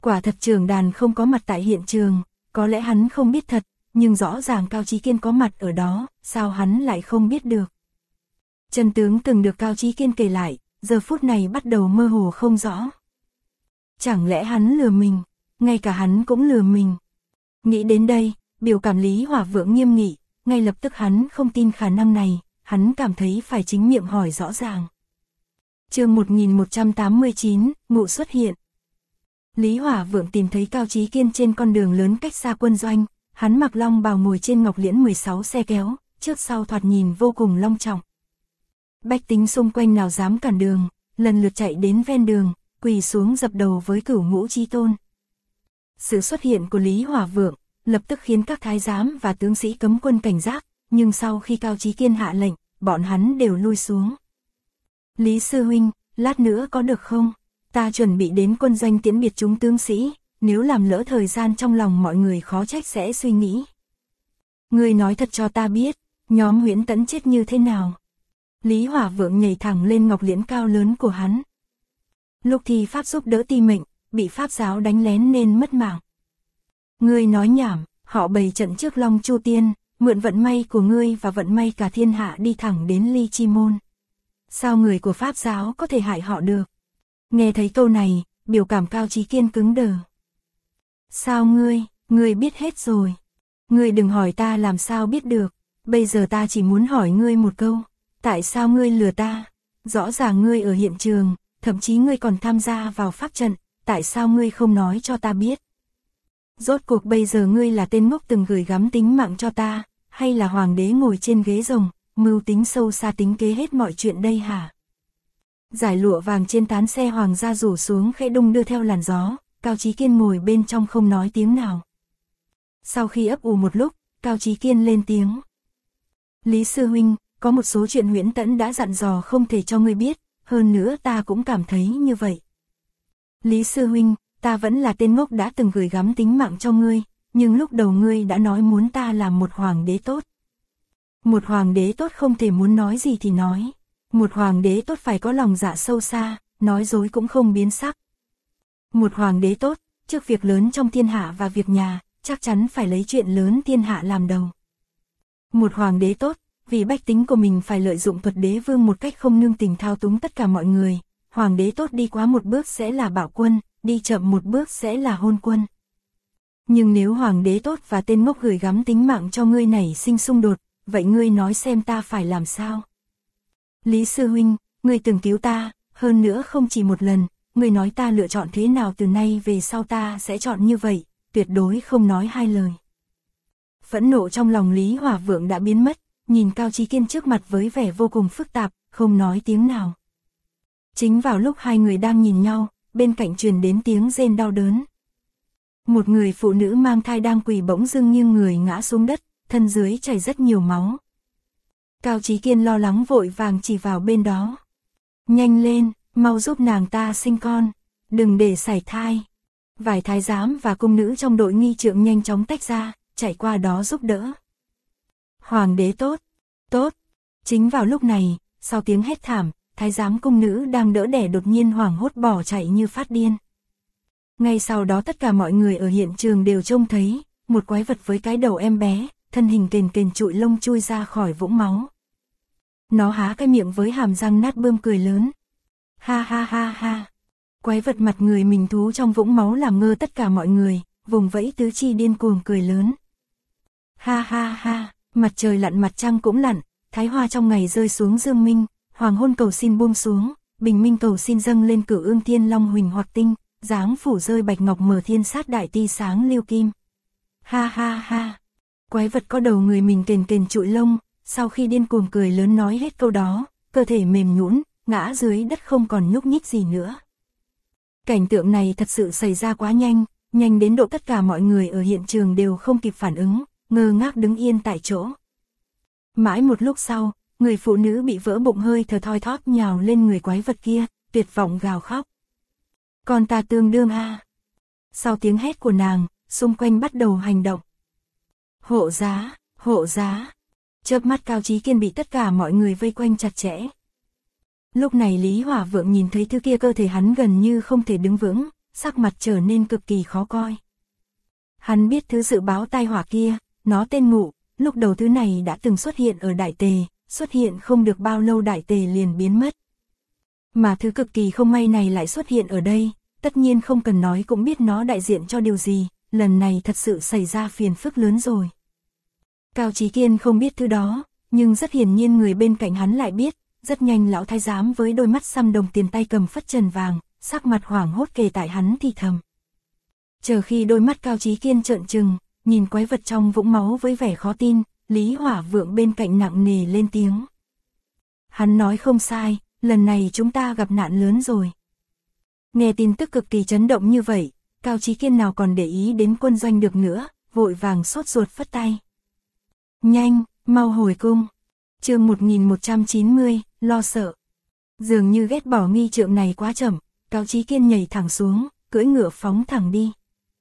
Quả thật Trường Đàn không có mặt tại hiện trường, có lẽ hắn không biết thật, nhưng rõ ràng Cao Chí Kiên có mặt ở đó, sao hắn lại không biết được. Chân tướng từng được Cao Chí Kiên kể lại, giờ phút này bắt đầu mơ hồ không rõ. Chẳng lẽ hắn lừa mình, ngay cả hắn cũng lừa mình. Nghĩ đến đây, biểu cảm Lý Hỏa Vượng nghiêm nghị, ngay lập tức hắn không tin khả năng này, hắn cảm thấy phải chính miệng hỏi rõ ràng. Chương 1189, ngụ xuất hiện. Lý Hỏa Vượng tìm thấy Cao Chí Kiên trên con đường lớn cách xa quân doanh, hắn mặc long bào ngồi trên Ngọc Liễn 16 xe kéo, trước sau thoạt nhìn vô cùng long trọng. Bách tính xung quanh nào dám cản đường, lần lượt chạy đến ven đường, quỳ xuống dập đầu với Cửu Ngũ Chí Tôn. Sự xuất hiện của Lý Hỏa Vượng lập tức khiến các thái giám và tướng sĩ cấm quân cảnh giác, nhưng sau khi Cao Chí Kiên hạ lệnh, bọn hắn đều lui xuống. Lý sư huynh, lát nữa có được không? Ta chuẩn bị đến quân doanh tiễn biệt chúng tướng sĩ, nếu làm lỡ thời gian trong lòng mọi người khó trách sẽ suy nghĩ. Ngươi nói thật cho ta biết, nhóm Huyễn Tẫn chết như thế nào? Lý Hỏa Vượng nhảy thẳng lên ngọc liễn cao lớn của hắn. Lúc thi pháp giúp đỡ ti mệnh, bị pháp giáo đánh lén nên mất mạng. Ngươi nói nhảm, họ bày trận trước Long Chu Tiên, mượn vận may của ngươi và vận may cả thiên hạ đi thẳng đến Ly Chi Môn. Sao người của pháp giáo có thể hại họ được? Nghe thấy câu này, biểu cảm Cao Chí Kiên cứng đờ. Sao ngươi biết hết rồi. Ngươi đừng hỏi ta làm sao biết được, bây giờ ta chỉ muốn hỏi ngươi một câu, tại sao ngươi lừa ta? Rõ ràng ngươi ở hiện trường, thậm chí ngươi còn tham gia vào pháp trận, tại sao ngươi không nói cho ta biết? Rốt cuộc bây giờ ngươi là tên ngốc từng gửi gắm tính mạng cho ta, hay là hoàng đế ngồi trên ghế rồng, mưu tính sâu xa tính kế hết mọi chuyện đây hả? Giải lụa vàng trên tán xe hoàng gia rủ xuống khẽ đung đưa theo làn gió, Cao Chí Kiên ngồi bên trong không nói tiếng nào. Sau khi ấp ủ một lúc, Cao Chí Kiên lên tiếng. Lý sư huynh, có một số chuyện Huyễn Tẫn đã dặn dò không thể cho ngươi biết, hơn nữa ta cũng cảm thấy như vậy. Lý sư huynh, ta vẫn là tên ngốc đã từng gửi gắm tính mạng cho ngươi, nhưng lúc đầu ngươi đã nói muốn ta làm một hoàng đế tốt. Một hoàng đế tốt không thể muốn nói gì thì nói. Một hoàng đế tốt phải có lòng dạ sâu xa, nói dối cũng không biến sắc. Một hoàng đế tốt, trước việc lớn trong thiên hạ và việc nhà, chắc chắn phải lấy chuyện lớn thiên hạ làm đầu. Một hoàng đế tốt, vì bách tính của mình phải lợi dụng thuật đế vương một cách không nương tình thao túng tất cả mọi người. Hoàng đế tốt đi quá một bước sẽ là bạo quân, đi chậm một bước sẽ là hôn quân. Nhưng nếu hoàng đế tốt và tên ngốc gửi gắm tính mạng cho ngươi nảy sinh xung đột, vậy ngươi nói xem ta phải làm sao? Lý sư huynh, ngươi từng cứu ta, hơn nữa không chỉ một lần, ngươi nói ta lựa chọn thế nào từ nay về sau ta sẽ chọn như vậy, tuyệt đối không nói hai lời. Phẫn nộ trong lòng Lý Hỏa Vượng đã biến mất, nhìn Cao Chí Kiên trước mặt với vẻ vô cùng phức tạp, không nói tiếng nào. Chính vào lúc hai người đang nhìn nhau, bên cạnh truyền đến tiếng rên đau đớn. Một người phụ nữ mang thai đang quỳ bỗng dưng nghiêng người ngã xuống đất, thân dưới chảy rất nhiều máu. Cao Chí Kiên lo lắng vội vàng chỉ vào bên đó. Nhanh lên, mau giúp nàng ta sinh con, đừng để sảy thai. Vài thái giám và cung nữ trong đội nghi trượng nhanh chóng tách ra, chạy qua đó giúp đỡ. Hoàng đế tốt, tốt. Chính vào lúc này, sau tiếng hét thảm, thái giám cung nữ đang đỡ đẻ đột nhiên hoảng hốt bỏ chạy như phát điên. Ngay sau đó tất cả mọi người ở hiện trường đều trông thấy, một quái vật với cái đầu em bé, thân hình kền kền trụi lông chui ra khỏi vũng máu. Nó há cái miệng với hàm răng nát bươm cười lớn. Ha ha ha ha. Quái vật mặt người mình thú trong vũng máu làm ngơ tất cả mọi người, vùng vẫy tứ chi điên cuồng cười lớn. Ha ha ha, mặt trời lặn mặt trăng cũng lặn, thái hoa trong ngày rơi xuống dương minh, hoàng hôn cầu xin buông xuống, bình minh cầu xin dâng lên Cửu Ương Thiên Long huỳnh hoặc tinh, dáng phủ rơi bạch ngọc mở thiên sát đại ti sáng lưu kim. Ha ha ha. Quái vật có đầu người mình kền kền trụi lông, sau khi điên cuồng cười lớn nói hết câu đó, cơ thể mềm nhũn, ngã dưới đất không còn nhúc nhích gì nữa. Cảnh tượng này thật sự xảy ra quá nhanh, nhanh đến độ tất cả mọi người ở hiện trường đều không kịp phản ứng, ngơ ngác đứng yên tại chỗ. Mãi một lúc sau, người phụ nữ bị vỡ bụng hơi thở thoi thóp nhào lên người quái vật kia, tuyệt vọng gào khóc. Còn ta tương đương a. Sau tiếng hét của nàng, xung quanh bắt đầu hành động. Hộ giá, hộ giá. Chớp mắt Cao Chí Kiên bị tất cả mọi người vây quanh chặt chẽ. Lúc này Lý Hỏa Vượng nhìn thấy thứ kia cơ thể hắn gần như không thể đứng vững, sắc mặt trở nên cực kỳ khó coi. Hắn biết thứ dự báo tai họa kia, nó tên Ngụ, lúc đầu thứ này đã từng xuất hiện ở Đại Tề, xuất hiện không được bao lâu Đại Tề liền biến mất. Mà thứ cực kỳ không may này lại xuất hiện ở đây, tất nhiên không cần nói cũng biết nó đại diện cho điều gì, lần này thật sự xảy ra phiền phức lớn rồi. Cao Chí Kiên không biết thứ đó, nhưng rất hiển nhiên người bên cạnh hắn lại biết, rất nhanh lão thái giám với đôi mắt xăm đồng tiền tay cầm phất trần vàng, sắc mặt hoảng hốt kề tại hắn thì thầm. Chờ khi đôi mắt Cao Chí Kiên trợn trừng, nhìn quái vật trong vũng máu với vẻ khó tin, Lý Hỏa Vượng bên cạnh nặng nề lên tiếng. Hắn nói không sai, lần này chúng ta gặp nạn lớn rồi. Nghe tin tức cực kỳ chấn động như vậy, Cao Chí Kiên nào còn để ý đến quân doanh được nữa, vội vàng sốt ruột phất tay. Nhanh, mau hồi cung. Chương 1190, lo sợ. Dường như ghét bỏ nghi trượng này quá chậm, Cao Chí Kiên nhảy thẳng xuống, cưỡi ngựa phóng thẳng đi.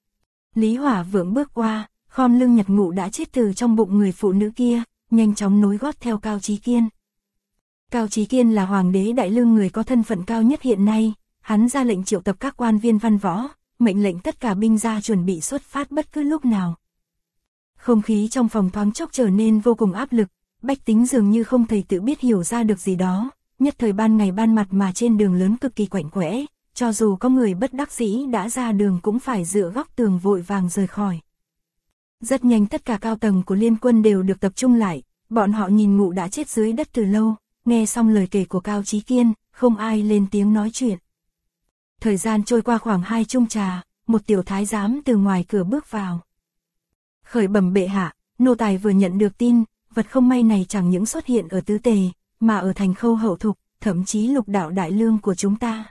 Lý Hỏa Vượng bước qua, khom lưng nhặt Ngụ đã chết từ trong bụng người phụ nữ kia, nhanh chóng nối gót theo Cao Chí Kiên. Cao Chí Kiên là hoàng đế Đại Lương, người có thân phận cao nhất hiện nay, hắn ra lệnh triệu tập các quan viên văn võ, mệnh lệnh tất cả binh gia chuẩn bị xuất phát bất cứ lúc nào. Không khí trong phòng thoáng chốc trở nên vô cùng áp lực, bách tính dường như không thể tự biết hiểu ra được gì đó, nhất thời ban ngày ban mặt mà trên đường lớn cực kỳ quạnh quẽ, cho dù có người bất đắc dĩ đã ra đường cũng phải dựa góc tường vội vàng rời khỏi. Rất nhanh tất cả cao tầng của liên quân đều được tập trung lại, bọn họ nhìn Ngụ đã chết dưới đất từ lâu, nghe xong lời kể của Cao Chí Kiên, không ai lên tiếng nói chuyện. Thời gian trôi qua khoảng 2 chung trà, một tiểu thái giám từ ngoài cửa bước vào. Khởi bẩm bệ hạ, nô tài vừa nhận được tin, vật không may này chẳng những xuất hiện ở Tứ Tề, mà ở thành Khâu Hậu Thục, thậm chí lục đạo Đại Lương của chúng ta.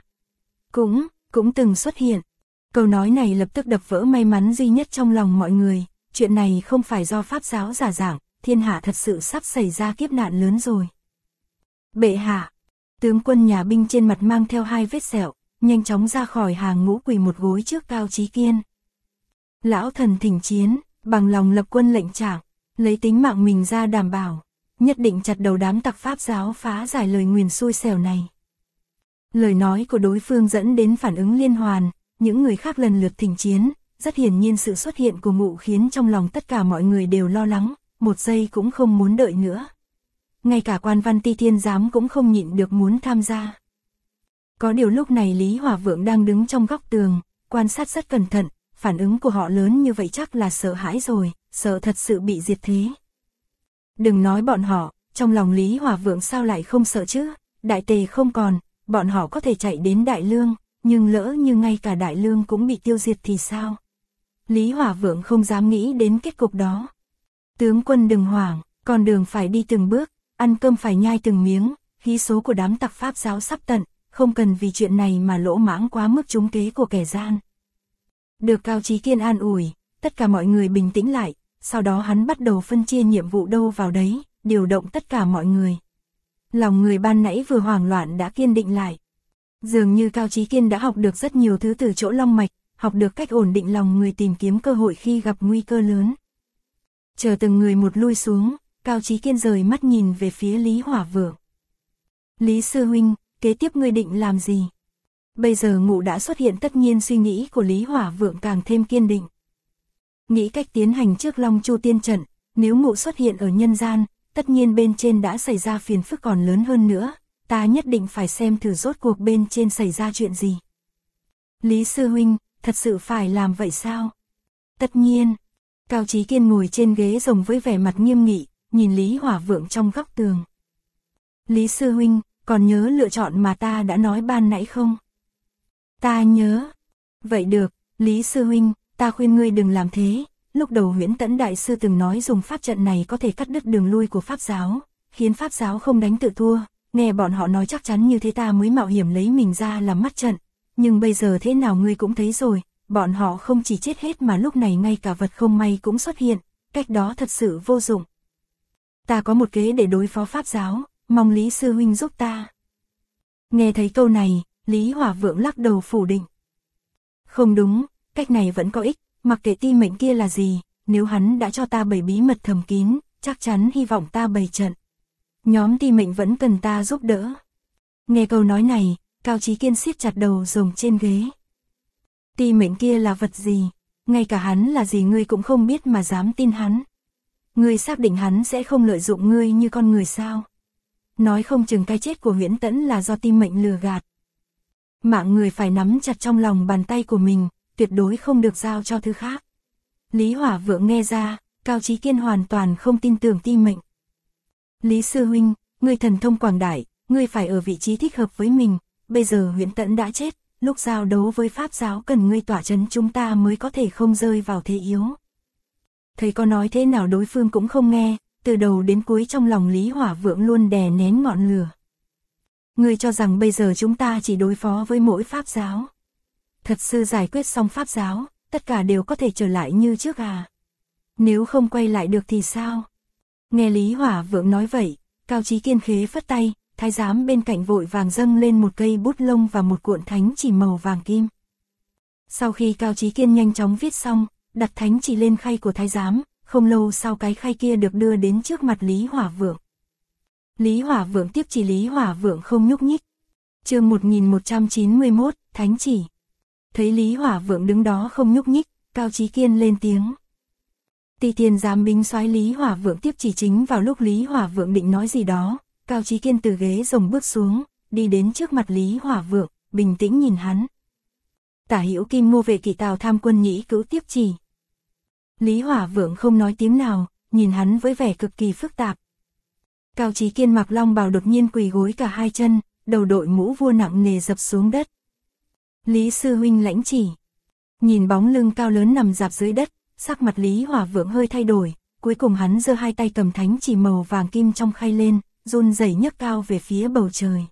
Cũng từng xuất hiện. Câu nói này lập tức đập vỡ may mắn duy nhất trong lòng mọi người, chuyện này không phải do pháp giáo giả giảng, thiên hạ thật sự sắp xảy ra kiếp nạn lớn rồi. Bệ hạ, tướng quân nhà binh trên mặt mang theo 2 vết sẹo, nhanh chóng ra khỏi hàng ngũ quỳ một gối trước Cao Chí Kiên. Lão thần thỉnh chiến, bằng lòng lập quân lệnh trạng, lấy tính mạng mình ra đảm bảo, nhất định chặt đầu đám tặc pháp giáo phá giải lời nguyền xui xẻo này. Lời nói của đối phương dẫn đến phản ứng liên hoàn, những người khác lần lượt thỉnh chiến, rất hiển nhiên sự xuất hiện của Ngụ khiến trong lòng tất cả mọi người đều lo lắng, một giây cũng không muốn đợi nữa. Ngay cả quan văn Ti Thiên giám cũng không nhịn được muốn tham gia. Có điều lúc này Lý Hỏa Vượng đang đứng trong góc tường, quan sát rất cẩn thận, phản ứng của họ lớn như vậy chắc là sợ hãi rồi, sợ thật sự bị diệt thế. Đừng nói bọn họ, trong lòng Lý Hỏa Vượng sao lại không sợ chứ, Đại Tề không còn, bọn họ có thể chạy đến Đại Lương, nhưng lỡ như ngay cả Đại Lương cũng bị tiêu diệt thì sao? Lý Hỏa Vượng không dám nghĩ đến kết cục đó. Tướng quân đừng hoảng, con đường phải đi từng bước, ăn cơm phải nhai từng miếng, khí số của đám tặc pháp giáo sắp tận, không cần vì chuyện này mà lỗ mãng quá mức trúng kế của kẻ gian. Được Cao Chí Kiên an ủi, tất cả mọi người bình tĩnh lại, sau đó hắn bắt đầu phân chia nhiệm vụ đâu vào đấy, điều động tất cả mọi người. Lòng người ban nãy vừa hoảng loạn đã kiên định lại. Dường như Cao Chí Kiên đã học được rất nhiều thứ từ chỗ Long Mạch, học được cách ổn định lòng người tìm kiếm cơ hội khi gặp nguy cơ lớn. Chờ từng người một lui xuống, Cao Chí Kiên rời mắt nhìn về phía Lý Hỏa Vượng. Lý sư huynh, kế tiếp ngươi định làm gì? Bây giờ Ngụ đã xuất hiện, tất nhiên suy nghĩ của Lý Hỏa Vượng càng thêm kiên định. Nghĩ cách tiến hành trước Long Chu tiên trận, nếu Ngụ xuất hiện ở nhân gian, tất nhiên bên trên đã xảy ra phiền phức còn lớn hơn nữa, ta nhất định phải xem thử rốt cuộc bên trên xảy ra chuyện gì. Lý sư huynh, thật sự phải làm vậy sao? Tất nhiên. Cao Chí Kiên ngồi trên ghế rồng với vẻ mặt nghiêm nghị, nhìn Lý Hỏa Vượng trong góc tường. Lý sư huynh, còn nhớ lựa chọn mà ta đã nói ban nãy không? Ta nhớ. Vậy được, Lý sư huynh, ta khuyên ngươi đừng làm thế. Lúc đầu Huyễn Tẫn đại sư từng nói dùng pháp trận này có thể cắt đứt đường lui của pháp giáo, khiến pháp giáo không đánh tự thua. Nghe bọn họ nói chắc chắn như thế ta mới mạo hiểm lấy mình ra làm mắt trận. Nhưng bây giờ thế nào ngươi cũng thấy rồi, bọn họ không chỉ chết hết mà lúc này ngay cả vật không may cũng xuất hiện, cách đó thật sự vô dụng. Ta có một kế để đối phó pháp giáo, mong Lý sư huynh giúp ta. Nghe thấy câu này, Lý Hỏa Vượng lắc đầu phủ định. Không đúng, cách này vẫn có ích, mặc kệ Ti Mệnh kia là gì, nếu hắn đã cho ta bày bí mật thầm kín, chắc chắn hy vọng ta bày trận. Nhóm Ti Mệnh vẫn cần ta giúp đỡ. Nghe câu nói này, Cao Chí Kiên siết chặt đầu rồng trên ghế. Ti mệnh kia là vật gì? Ngay cả hắn là gì ngươi cũng không biết mà dám tin hắn. Ngươi xác định hắn sẽ không lợi dụng ngươi như con người sao? Nói không chừng cái chết của Huyễn Tẫn là do Ti mệnh lừa gạt. Mạng người phải nắm chặt trong lòng bàn tay của mình, tuyệt đối không được giao cho thứ khác. Lý Hỏa Vượng nghe ra, Cao Chí Kiên hoàn toàn không tin tưởng Ti mệnh. Lý sư huynh, ngươi thần thông quảng đại, ngươi phải ở vị trí thích hợp với mình, bây giờ Huyễn Tẫn đã chết, lúc giao đấu với Pháp giáo cần ngươi tỏa chấn chúng ta mới có thể không rơi vào thế yếu. Thầy có nói thế nào đối phương cũng không nghe, từ đầu đến cuối trong lòng Lý Hỏa Vượng luôn đè nén ngọn lửa. Ngươi cho rằng bây giờ chúng ta chỉ đối phó với mỗi Pháp giáo. Thật sự giải quyết xong Pháp giáo, tất cả đều có thể trở lại như trước à? Nếu không quay lại được thì sao? Nghe Lý Hỏa Vượng nói vậy, Cao Chí Kiên khế phất tay, thái giám bên cạnh vội vàng dâng lên một cây bút lông và một cuộn thánh chỉ màu vàng kim. Sau khi Cao Chí Kiên nhanh chóng viết xong, đặt thánh chỉ lên khay của thái giám, không lâu sau cái khay kia được đưa đến trước mặt Lý Hỏa Vượng. Lý Hỏa Vượng tiếp chỉ Lý Hỏa Vượng không nhúc nhích. Chương 1191, thánh chỉ. Thấy Lý Hỏa Vượng đứng đó không nhúc nhích, Cao Chí Kiên lên tiếng. Ti Thiên giám binh soái Lý Hỏa Vượng tiếp chỉ chính vào lúc Lý Hỏa Vượng định nói gì đó, Cao Chí Kiên từ ghế rồng bước xuống, đi đến trước mặt Lý Hỏa Vượng, bình tĩnh nhìn hắn. Tả hữu Kim Ngô vệ kỵ Tào Tham quân nhĩ cữu tiếp chỉ. Lý Hỏa Vượng không nói tiếng nào, nhìn hắn với vẻ cực kỳ phức tạp. Cao Chí Kiên mặc long bào đột nhiên quỳ gối cả hai chân, đầu đội mũ vua nặng nề dập xuống đất. Lý sư huynh lãnh chỉ. Nhìn bóng lưng cao lớn nằm rạp dưới đất, sắc mặt Lý Hỏa Vượng hơi thay đổi, cuối cùng hắn giơ hai tay cầm thánh chỉ màu vàng kim trong khay lên, run rẩy nhấc cao về phía bầu trời.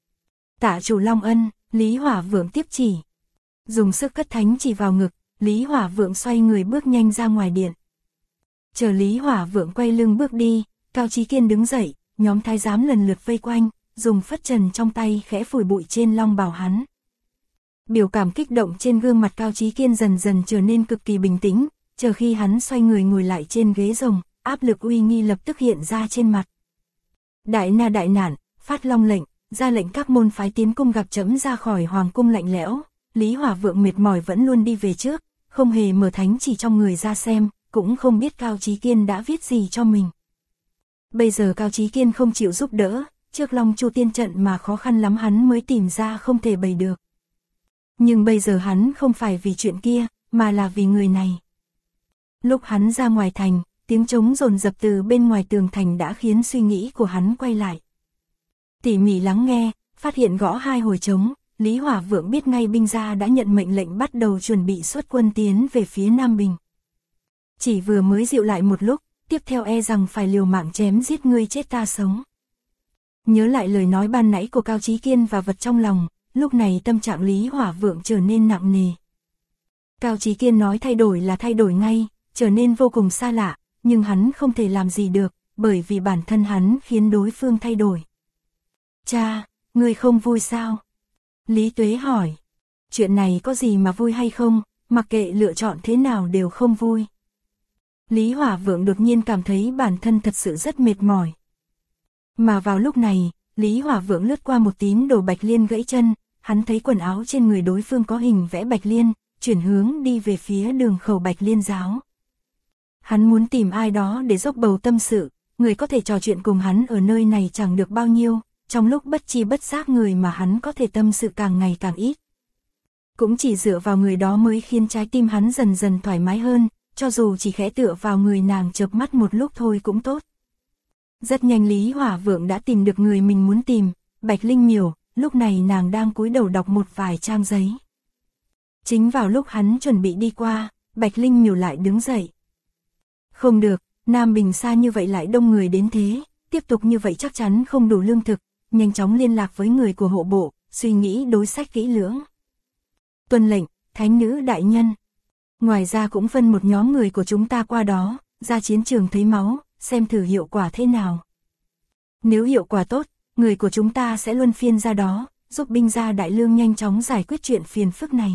Tạ chủ Long Ân, Lý Hỏa Vượng tiếp chỉ. Dùng sức cất thánh chỉ vào ngực, Lý Hỏa Vượng xoay người bước nhanh ra ngoài điện. Chờ Lý Hỏa Vượng quay lưng bước đi, Cao Chí Kiên đứng dậy, nhóm thái giám lần lượt vây quanh, dùng phất trần trong tay khẽ phủi bụi trên long bào hắn. Biểu cảm kích động trên gương mặt Cao Chí Kiên dần dần trở nên cực kỳ bình tĩnh, chờ khi hắn xoay người ngồi lại trên ghế rồng, áp lực uy nghi lập tức hiện ra trên mặt. Đại na đại nạn, phát long lệnh, ra lệnh các môn phái tiến cung gặp trẫm ra khỏi hoàng cung lạnh lẽo. Lý Hỏa Vượng mệt mỏi vẫn luôn đi về trước, không hề mở thánh chỉ trong người ra xem, cũng không biết Cao Chí Kiên đã viết gì cho mình. Bây giờ Cao Chí Kiên không chịu giúp đỡ, trước Long Chu tiên trận mà khó khăn lắm hắn mới tìm ra không thể bày được. Nhưng bây giờ hắn không phải vì chuyện kia, mà là vì người này. Lúc hắn ra ngoài thành, tiếng trống dồn dập từ bên ngoài tường thành đã khiến suy nghĩ của hắn quay lại. Tỉ mỉ lắng nghe, phát hiện gõ hai hồi trống, Lý Hỏa Vượng biết ngay binh gia đã nhận mệnh lệnh bắt đầu chuẩn bị xuất quân tiến về phía Nam Bình. Chỉ vừa mới dịu lại một lúc, tiếp theo e rằng phải liều mạng chém giết ngươi chết ta sống. Nhớ lại lời nói ban nãy của Cao Chí Kiên và vật trong lòng, lúc này tâm trạng Lý Hỏa Vượng trở nên nặng nề. Cao Chí Kiên nói thay đổi là thay đổi ngay, trở nên vô cùng xa lạ, nhưng hắn không thể làm gì được, bởi vì bản thân hắn khiến đối phương thay đổi. Cha, ngươi không vui sao? Lý Tuế hỏi. Chuyện này có gì mà vui hay không, mặc kệ lựa chọn thế nào đều không vui. Lý Hỏa Vượng đột nhiên cảm thấy bản thân thật sự rất mệt mỏi. Mà vào lúc này, Lý Hỏa Vượng lướt qua một tín đồ Bạch Liên gãy chân, hắn thấy quần áo trên người đối phương có hình vẽ Bạch Liên, chuyển hướng đi về phía đường khẩu Bạch Liên giáo. Hắn muốn tìm ai đó để dốc bầu tâm sự, người có thể trò chuyện cùng hắn ở nơi này chẳng được bao nhiêu, trong lúc bất chi bất giác người mà hắn có thể tâm sự càng ngày càng ít. Cũng chỉ dựa vào người đó mới khiến trái tim hắn dần dần thoải mái hơn, cho dù chỉ khẽ tựa vào người nàng chợp mắt một lúc thôi cũng tốt. Rất nhanh Lý Hỏa Vượng đã tìm được người mình muốn tìm, Bạch Linh Miểu, lúc này nàng đang cúi đầu đọc một vài trang giấy. Chính vào lúc hắn chuẩn bị đi qua, Bạch Linh Miểu lại đứng dậy. Không được, Nam Bình xa như vậy lại đông người đến thế, tiếp tục như vậy chắc chắn không đủ lương thực, nhanh chóng liên lạc với người của hộ bộ, suy nghĩ đối sách kỹ lưỡng. Tuân lệnh, Thánh nữ đại nhân. Ngoài ra cũng phân một nhóm người của chúng ta qua đó, ra chiến trường thấy máu, xem thử hiệu quả thế nào. Nếu hiệu quả tốt, người của chúng ta sẽ luân phiên ra đó, giúp binh gia đại lương nhanh chóng giải quyết chuyện phiền phức này.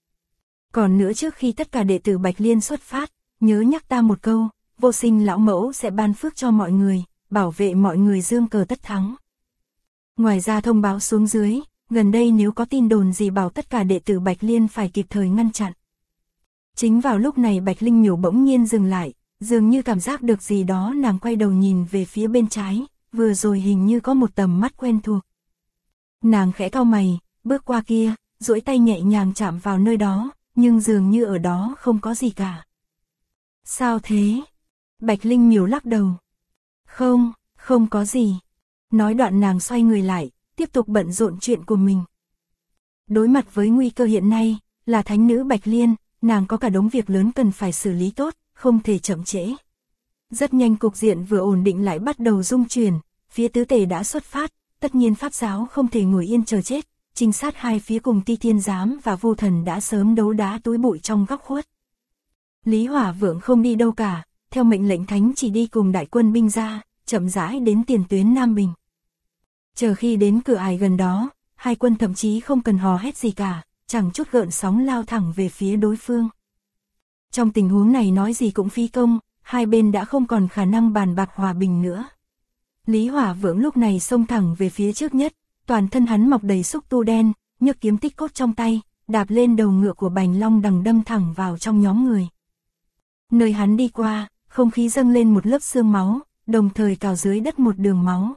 Còn nữa trước khi tất cả đệ tử Bạch Liên xuất phát, nhớ nhắc ta một câu, Vô Sinh lão mẫu sẽ ban phước cho mọi người, bảo vệ mọi người dương cờ tất thắng. Ngoài ra thông báo xuống dưới, gần đây nếu có tin đồn gì bảo tất cả đệ tử Bạch Liên phải kịp thời ngăn chặn. Chính vào lúc này Bạch Linh Miểu bỗng nhiên dừng lại, dường như cảm giác được gì đó, nàng quay đầu nhìn về phía bên trái, vừa rồi hình như có một tầm mắt quen thuộc. Nàng khẽ cau mày, bước qua kia, duỗi tay nhẹ nhàng chạm vào nơi đó, nhưng dường như ở đó không có gì cả. Sao thế? Bạch Linh Miểu lắc đầu. Không có gì. Nói đoạn nàng xoay người lại, tiếp tục bận rộn chuyện của mình. Đối mặt với nguy cơ hiện nay, là thánh nữ Bạch Liên, nàng có cả đống việc lớn cần phải xử lý tốt, không thể chậm trễ. Rất nhanh cục diện vừa ổn định lại bắt đầu rung chuyển, phía tứ tề đã xuất phát, tất nhiên pháp giáo không thể ngồi yên chờ chết, trinh sát hai phía cùng Ti Thiên Giám và Vô Thần đã sớm đấu đá túi bụi trong góc khuất. Lý Hỏa Vượng không đi đâu cả, theo mệnh lệnh thánh chỉ đi cùng đại quân binh ra, chậm rãi đến tiền tuyến Nam Bình. Chờ khi đến cửa ải gần đó, hai quân thậm chí không cần hò hét gì cả, chẳng chút gợn sóng lao thẳng về phía đối phương. Trong tình huống này nói gì cũng phí công, hai bên đã không còn khả năng bàn bạc hòa bình nữa. Lý Hỏa Vượng lúc này xông thẳng về phía trước nhất, toàn thân hắn mọc đầy xúc tu đen, nhấc kiếm tích cốt trong tay, đạp lên đầu ngựa của Bành Long Đằng đâm thẳng vào trong nhóm người. Nơi hắn đi qua, không khí dâng lên một lớp sương máu, đồng thời cào dưới đất một đường máu.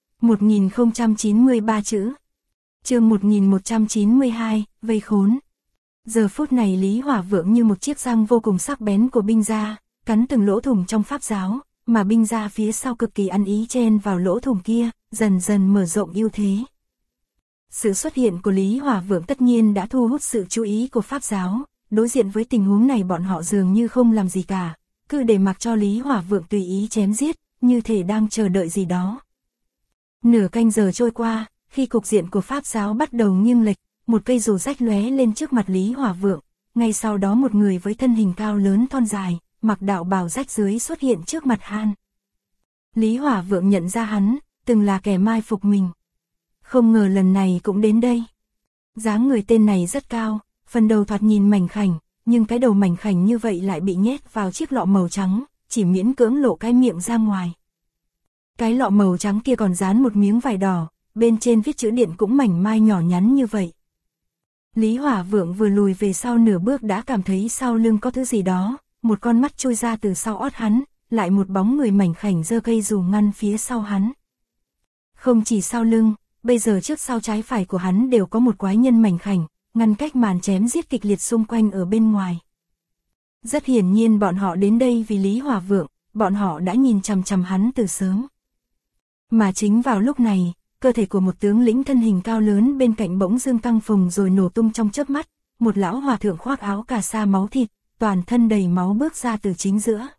1093 chữ. Chương 1192, vây khốn. Giờ phút này Lý Hỏa Vượng như một chiếc răng vô cùng sắc bén của binh gia, cắn từng lỗ thủng trong pháp giáo, mà binh gia phía sau cực kỳ ăn ý chen vào lỗ thủng kia, dần dần mở rộng ưu thế. Sự xuất hiện của Lý Hỏa Vượng tất nhiên đã thu hút sự chú ý của pháp giáo, đối diện với tình huống này bọn họ dường như không làm gì cả, cứ để mặc cho Lý Hỏa Vượng tùy ý chém giết, như thể đang chờ đợi gì đó. Nửa canh giờ trôi qua, khi cục diện của pháp giáo bắt đầu nghiêng lệch, một cây dù rách lóe lên trước mặt Lý Hỏa Vượng, ngay sau đó một người với thân hình cao lớn thon dài, mặc đạo bào rách dưới xuất hiện trước mặt hắn. Lý Hỏa Vượng nhận ra hắn, từng là kẻ mai phục mình. Không ngờ lần này cũng đến đây. Dáng người tên này rất cao, phần đầu thoạt nhìn mảnh khảnh, nhưng cái đầu mảnh khảnh như vậy lại bị nhét vào chiếc lọ màu trắng, chỉ miễn cưỡng lộ cái miệng ra ngoài. Cái lọ màu trắng kia còn dán một miếng vải đỏ, bên trên viết chữ điện cũng mảnh mai nhỏ nhắn như vậy. Lý Hỏa Vượng vừa lùi về sau nửa bước đã cảm thấy sau lưng có thứ gì đó, một con mắt trôi ra từ sau ót hắn, lại một bóng người mảnh khảnh giơ cây dù ngăn phía sau hắn. Không chỉ sau lưng, bây giờ trước sau trái phải của hắn đều có một quái nhân mảnh khảnh, ngăn cách màn chém giết kịch liệt xung quanh ở bên ngoài. Rất hiển nhiên bọn họ đến đây vì Lý Hỏa Vượng, bọn họ đã nhìn chằm chằm hắn từ sớm. Mà chính vào lúc này, cơ thể của một tướng lĩnh thân hình cao lớn bên cạnh bỗng dưng căng phồng rồi nổ tung trong chớp mắt, một lão hòa thượng khoác áo cà sa máu thịt, toàn thân đầy máu bước ra từ chính giữa.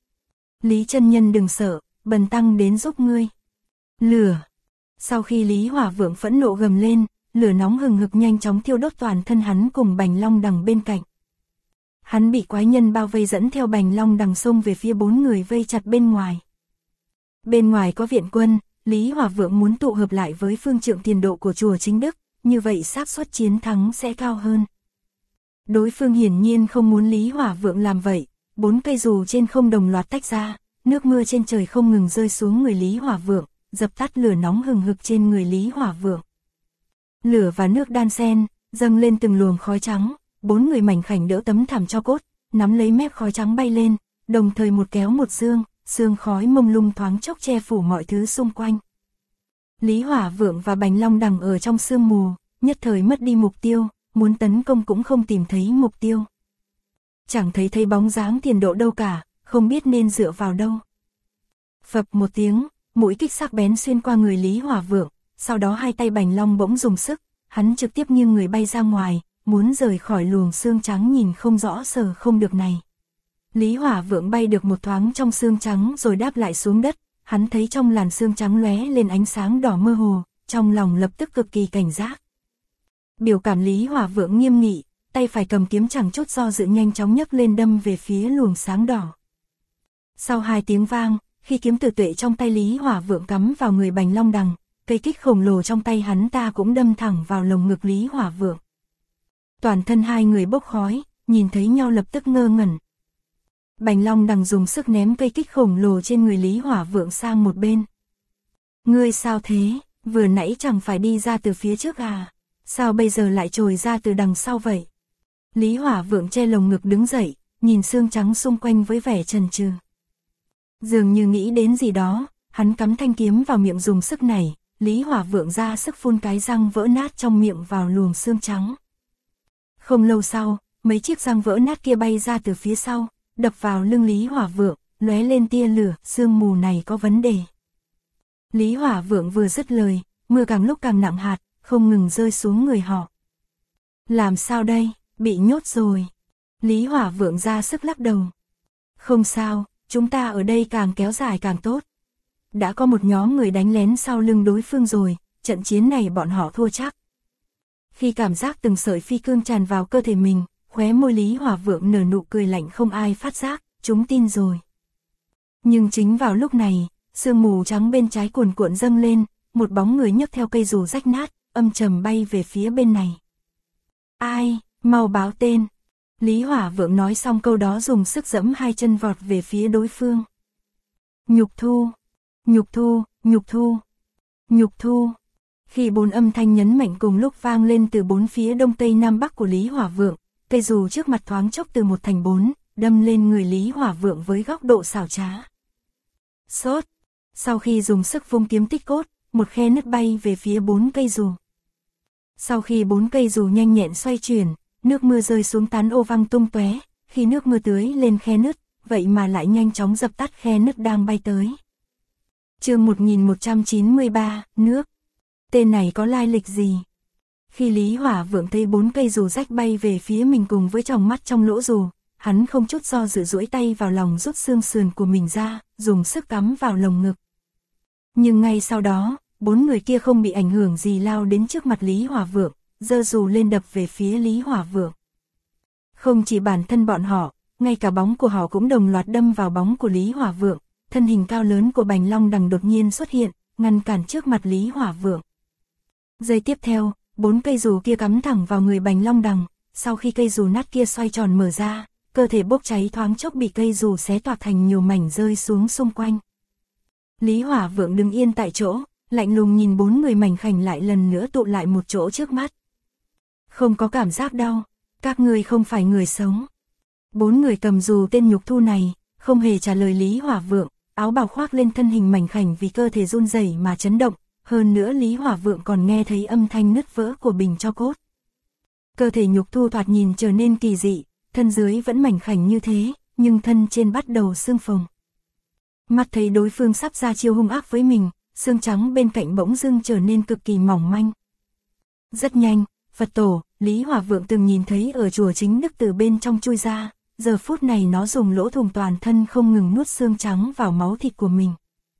Lý chân nhân đừng sợ, bần tăng đến giúp ngươi. Lửa. Sau khi Lý Hỏa Vượng phẫn nộ gầm lên, lửa nóng hừng hực nhanh chóng thiêu đốt toàn thân hắn cùng Bành Long Đằng bên cạnh. Hắn bị quái nhân bao vây dẫn theo Bành Long Đằng xông về phía bốn người vây chặt bên ngoài. Bên ngoài có viện quân, Lý Hỏa Vượng muốn tụ hợp lại với phương trượng tiền độ của chùa Chính Đức, như vậy xác suất chiến thắng sẽ cao hơn. Đối phương hiển nhiên không muốn Lý Hỏa Vượng làm vậy, bốn cây dù trên không đồng loạt tách ra, nước mưa trên trời không ngừng rơi xuống người Lý Hỏa Vượng, dập tắt lửa nóng hừng hực trên người Lý Hỏa Vượng. Lửa và nước đan xen, dâng lên từng luồng khói trắng, bốn người mảnh khảnh đỡ tấm thảm tro cốt, nắm lấy mép khói trắng bay lên, đồng thời một kéo một dương, sương khói mông lung thoáng chốc che phủ mọi thứ xung quanh. Lý Hỏa Vượng và Bành Long Đằng ở trong sương mù, nhất thời mất đi mục tiêu, muốn tấn công cũng không tìm thấy mục tiêu. Chẳng thấy bóng dáng tiền độ đâu cả, không biết nên dựa vào đâu. Phập một tiếng, mũi kích sắc bén xuyên qua người Lý Hỏa Vượng, sau đó hai tay Bành Long bỗng dùng sức, hắn trực tiếp nghiêng người bay ra ngoài, muốn rời khỏi luồng sương trắng nhìn không rõ sờ không được này. Lý Hỏa Vượng bay được một thoáng trong sương trắng rồi đáp lại xuống đất, hắn thấy trong làn sương trắng lóe lên ánh sáng đỏ mơ hồ, trong lòng lập tức cực kỳ cảnh giác. Biểu cảm Lý Hỏa Vượng nghiêm nghị, tay phải cầm kiếm chẳng chút do dự nhanh chóng nhấc lên đâm về phía luồng sáng đỏ. Sau hai tiếng vang, khi kiếm tử tuệ trong tay Lý Hỏa Vượng cắm vào người Bành Long Đằng, cây kích khổng lồ trong tay hắn ta cũng đâm thẳng vào lồng ngực Lý Hỏa Vượng. Toàn thân hai người bốc khói, nhìn thấy nhau lập tức ngơ ngẩn. Bành Long Đằng dùng sức ném cây kích khổng lồ trên người Lý Hỏa Vượng sang một bên. Ngươi sao thế, vừa nãy chẳng phải đi ra từ phía trước à? Sao bây giờ lại trồi ra từ đằng sau vậy? Lý Hỏa Vượng che lồng ngực đứng dậy, nhìn xương trắng xung quanh với vẻ chần chừ. Dường như nghĩ đến gì đó, hắn cắm thanh kiếm vào miệng dùng sức nảy, Lý Hỏa Vượng ra sức phun cái răng vỡ nát trong miệng vào luồng xương trắng. Không lâu sau, mấy chiếc răng vỡ nát kia bay ra từ phía sau, đập vào lưng Lý Hỏa Vượng, lóe lên tia lửa, sương mù này có vấn đề. Lý Hỏa Vượng vừa dứt lời, mưa càng lúc càng nặng hạt, không ngừng rơi xuống người họ. Làm sao đây, bị nhốt rồi. Lý Hỏa Vượng ra sức lắc đầu. Không sao, chúng ta ở đây càng kéo dài càng tốt. Đã có một nhóm người đánh lén sau lưng đối phương rồi, trận chiến này bọn họ thua chắc. Khi cảm giác từng sợi phi cương tràn vào cơ thể mình, khóe môi Lý Hỏa Vượng nở nụ cười lạnh không ai phát giác, chúng tin rồi. Nhưng chính vào lúc này, sương mù trắng bên trái cuồn cuộn dâng lên, một bóng người nhấc theo cây dù rách nát, âm trầm bay về phía bên này. Ai, mau báo tên. Lý Hỏa Vượng nói xong câu đó dùng sức giẫm hai chân vọt về phía đối phương. Nhục Thu, Nhục Thu, Nhục Thu, Nhục Thu. Khi bốn âm thanh nhấn mạnh cùng lúc vang lên từ bốn phía đông tây nam bắc của Lý Hỏa Vượng, cây dù trước mặt thoáng chốc từ 1 thành 4, đâm lên người Lý Hỏa Vượng với góc độ xảo trá. Sốt. Sau khi dùng sức vung kiếm tích cốt, một khe nứt bay về phía 4 cây dù. Sau khi 4 cây dù nhanh nhẹn xoay chuyển, nước mưa rơi xuống tán ô văng tung tóe, khi nước mưa tưới lên khe nứt, vậy mà lại nhanh chóng dập tắt khe nứt đang bay tới. Chương 1193, nước. Tên này có lai lịch gì? Khi Lý Hỏa Vượng thấy 4 cây dù rách bay về phía mình cùng với tròng mắt trong lỗ dù, hắn không chút do dự duỗi tay vào lòng rút xương sườn của mình ra, dùng sức cắm vào lồng ngực. Nhưng ngay sau đó, 4 người kia không bị ảnh hưởng gì lao đến trước mặt Lý Hỏa Vượng, giơ dù lên đập về phía Lý Hỏa Vượng. Không chỉ bản thân bọn họ, ngay cả bóng của họ cũng đồng loạt đâm vào bóng của Lý Hỏa Vượng, thân hình cao lớn của Bành Long Đằng đột nhiên xuất hiện, ngăn cản trước mặt Lý Hỏa Vượng. Giây tiếp theo, 4 cây dù kia cắm thẳng vào người Bành Long Đằng, sau khi cây dù nát kia xoay tròn mở ra, cơ thể bốc cháy thoáng chốc bị cây dù xé toạc thành nhiều mảnh rơi xuống xung quanh. Lý Hỏa Vượng đứng yên tại chỗ, lạnh lùng nhìn 4 người mảnh khảnh lại lần nữa tụ lại một chỗ trước mắt. Không có cảm giác đau, các ngươi không phải người sống. 4 người cầm dù tên Nhục Thu này, không hề trả lời Lý Hỏa Vượng, áo bào khoác lên thân hình mảnh khảnh vì cơ thể run rẩy mà chấn động, hơn nữa Lý Hỏa Vượng còn nghe thấy âm thanh nứt vỡ của bình tro cốt. Cơ thể Nhục Thu thoạt nhìn trở nên kỳ dị, thân dưới vẫn mảnh khảnh như thế, nhưng thân trên bắt đầu xương phồng. Mắt thấy đối phương sắp ra chiêu hung ác với mình, xương trắng bên cạnh bỗng dưng trở nên cực kỳ mỏng manh. Rất nhanh, Phật tổ, Lý Hỏa Vượng từng nhìn thấy ở chùa Chính Đức từ bên trong chui ra, giờ phút này nó dùng lỗ thủng toàn thân không ngừng nuốt xương trắng vào máu thịt của mình.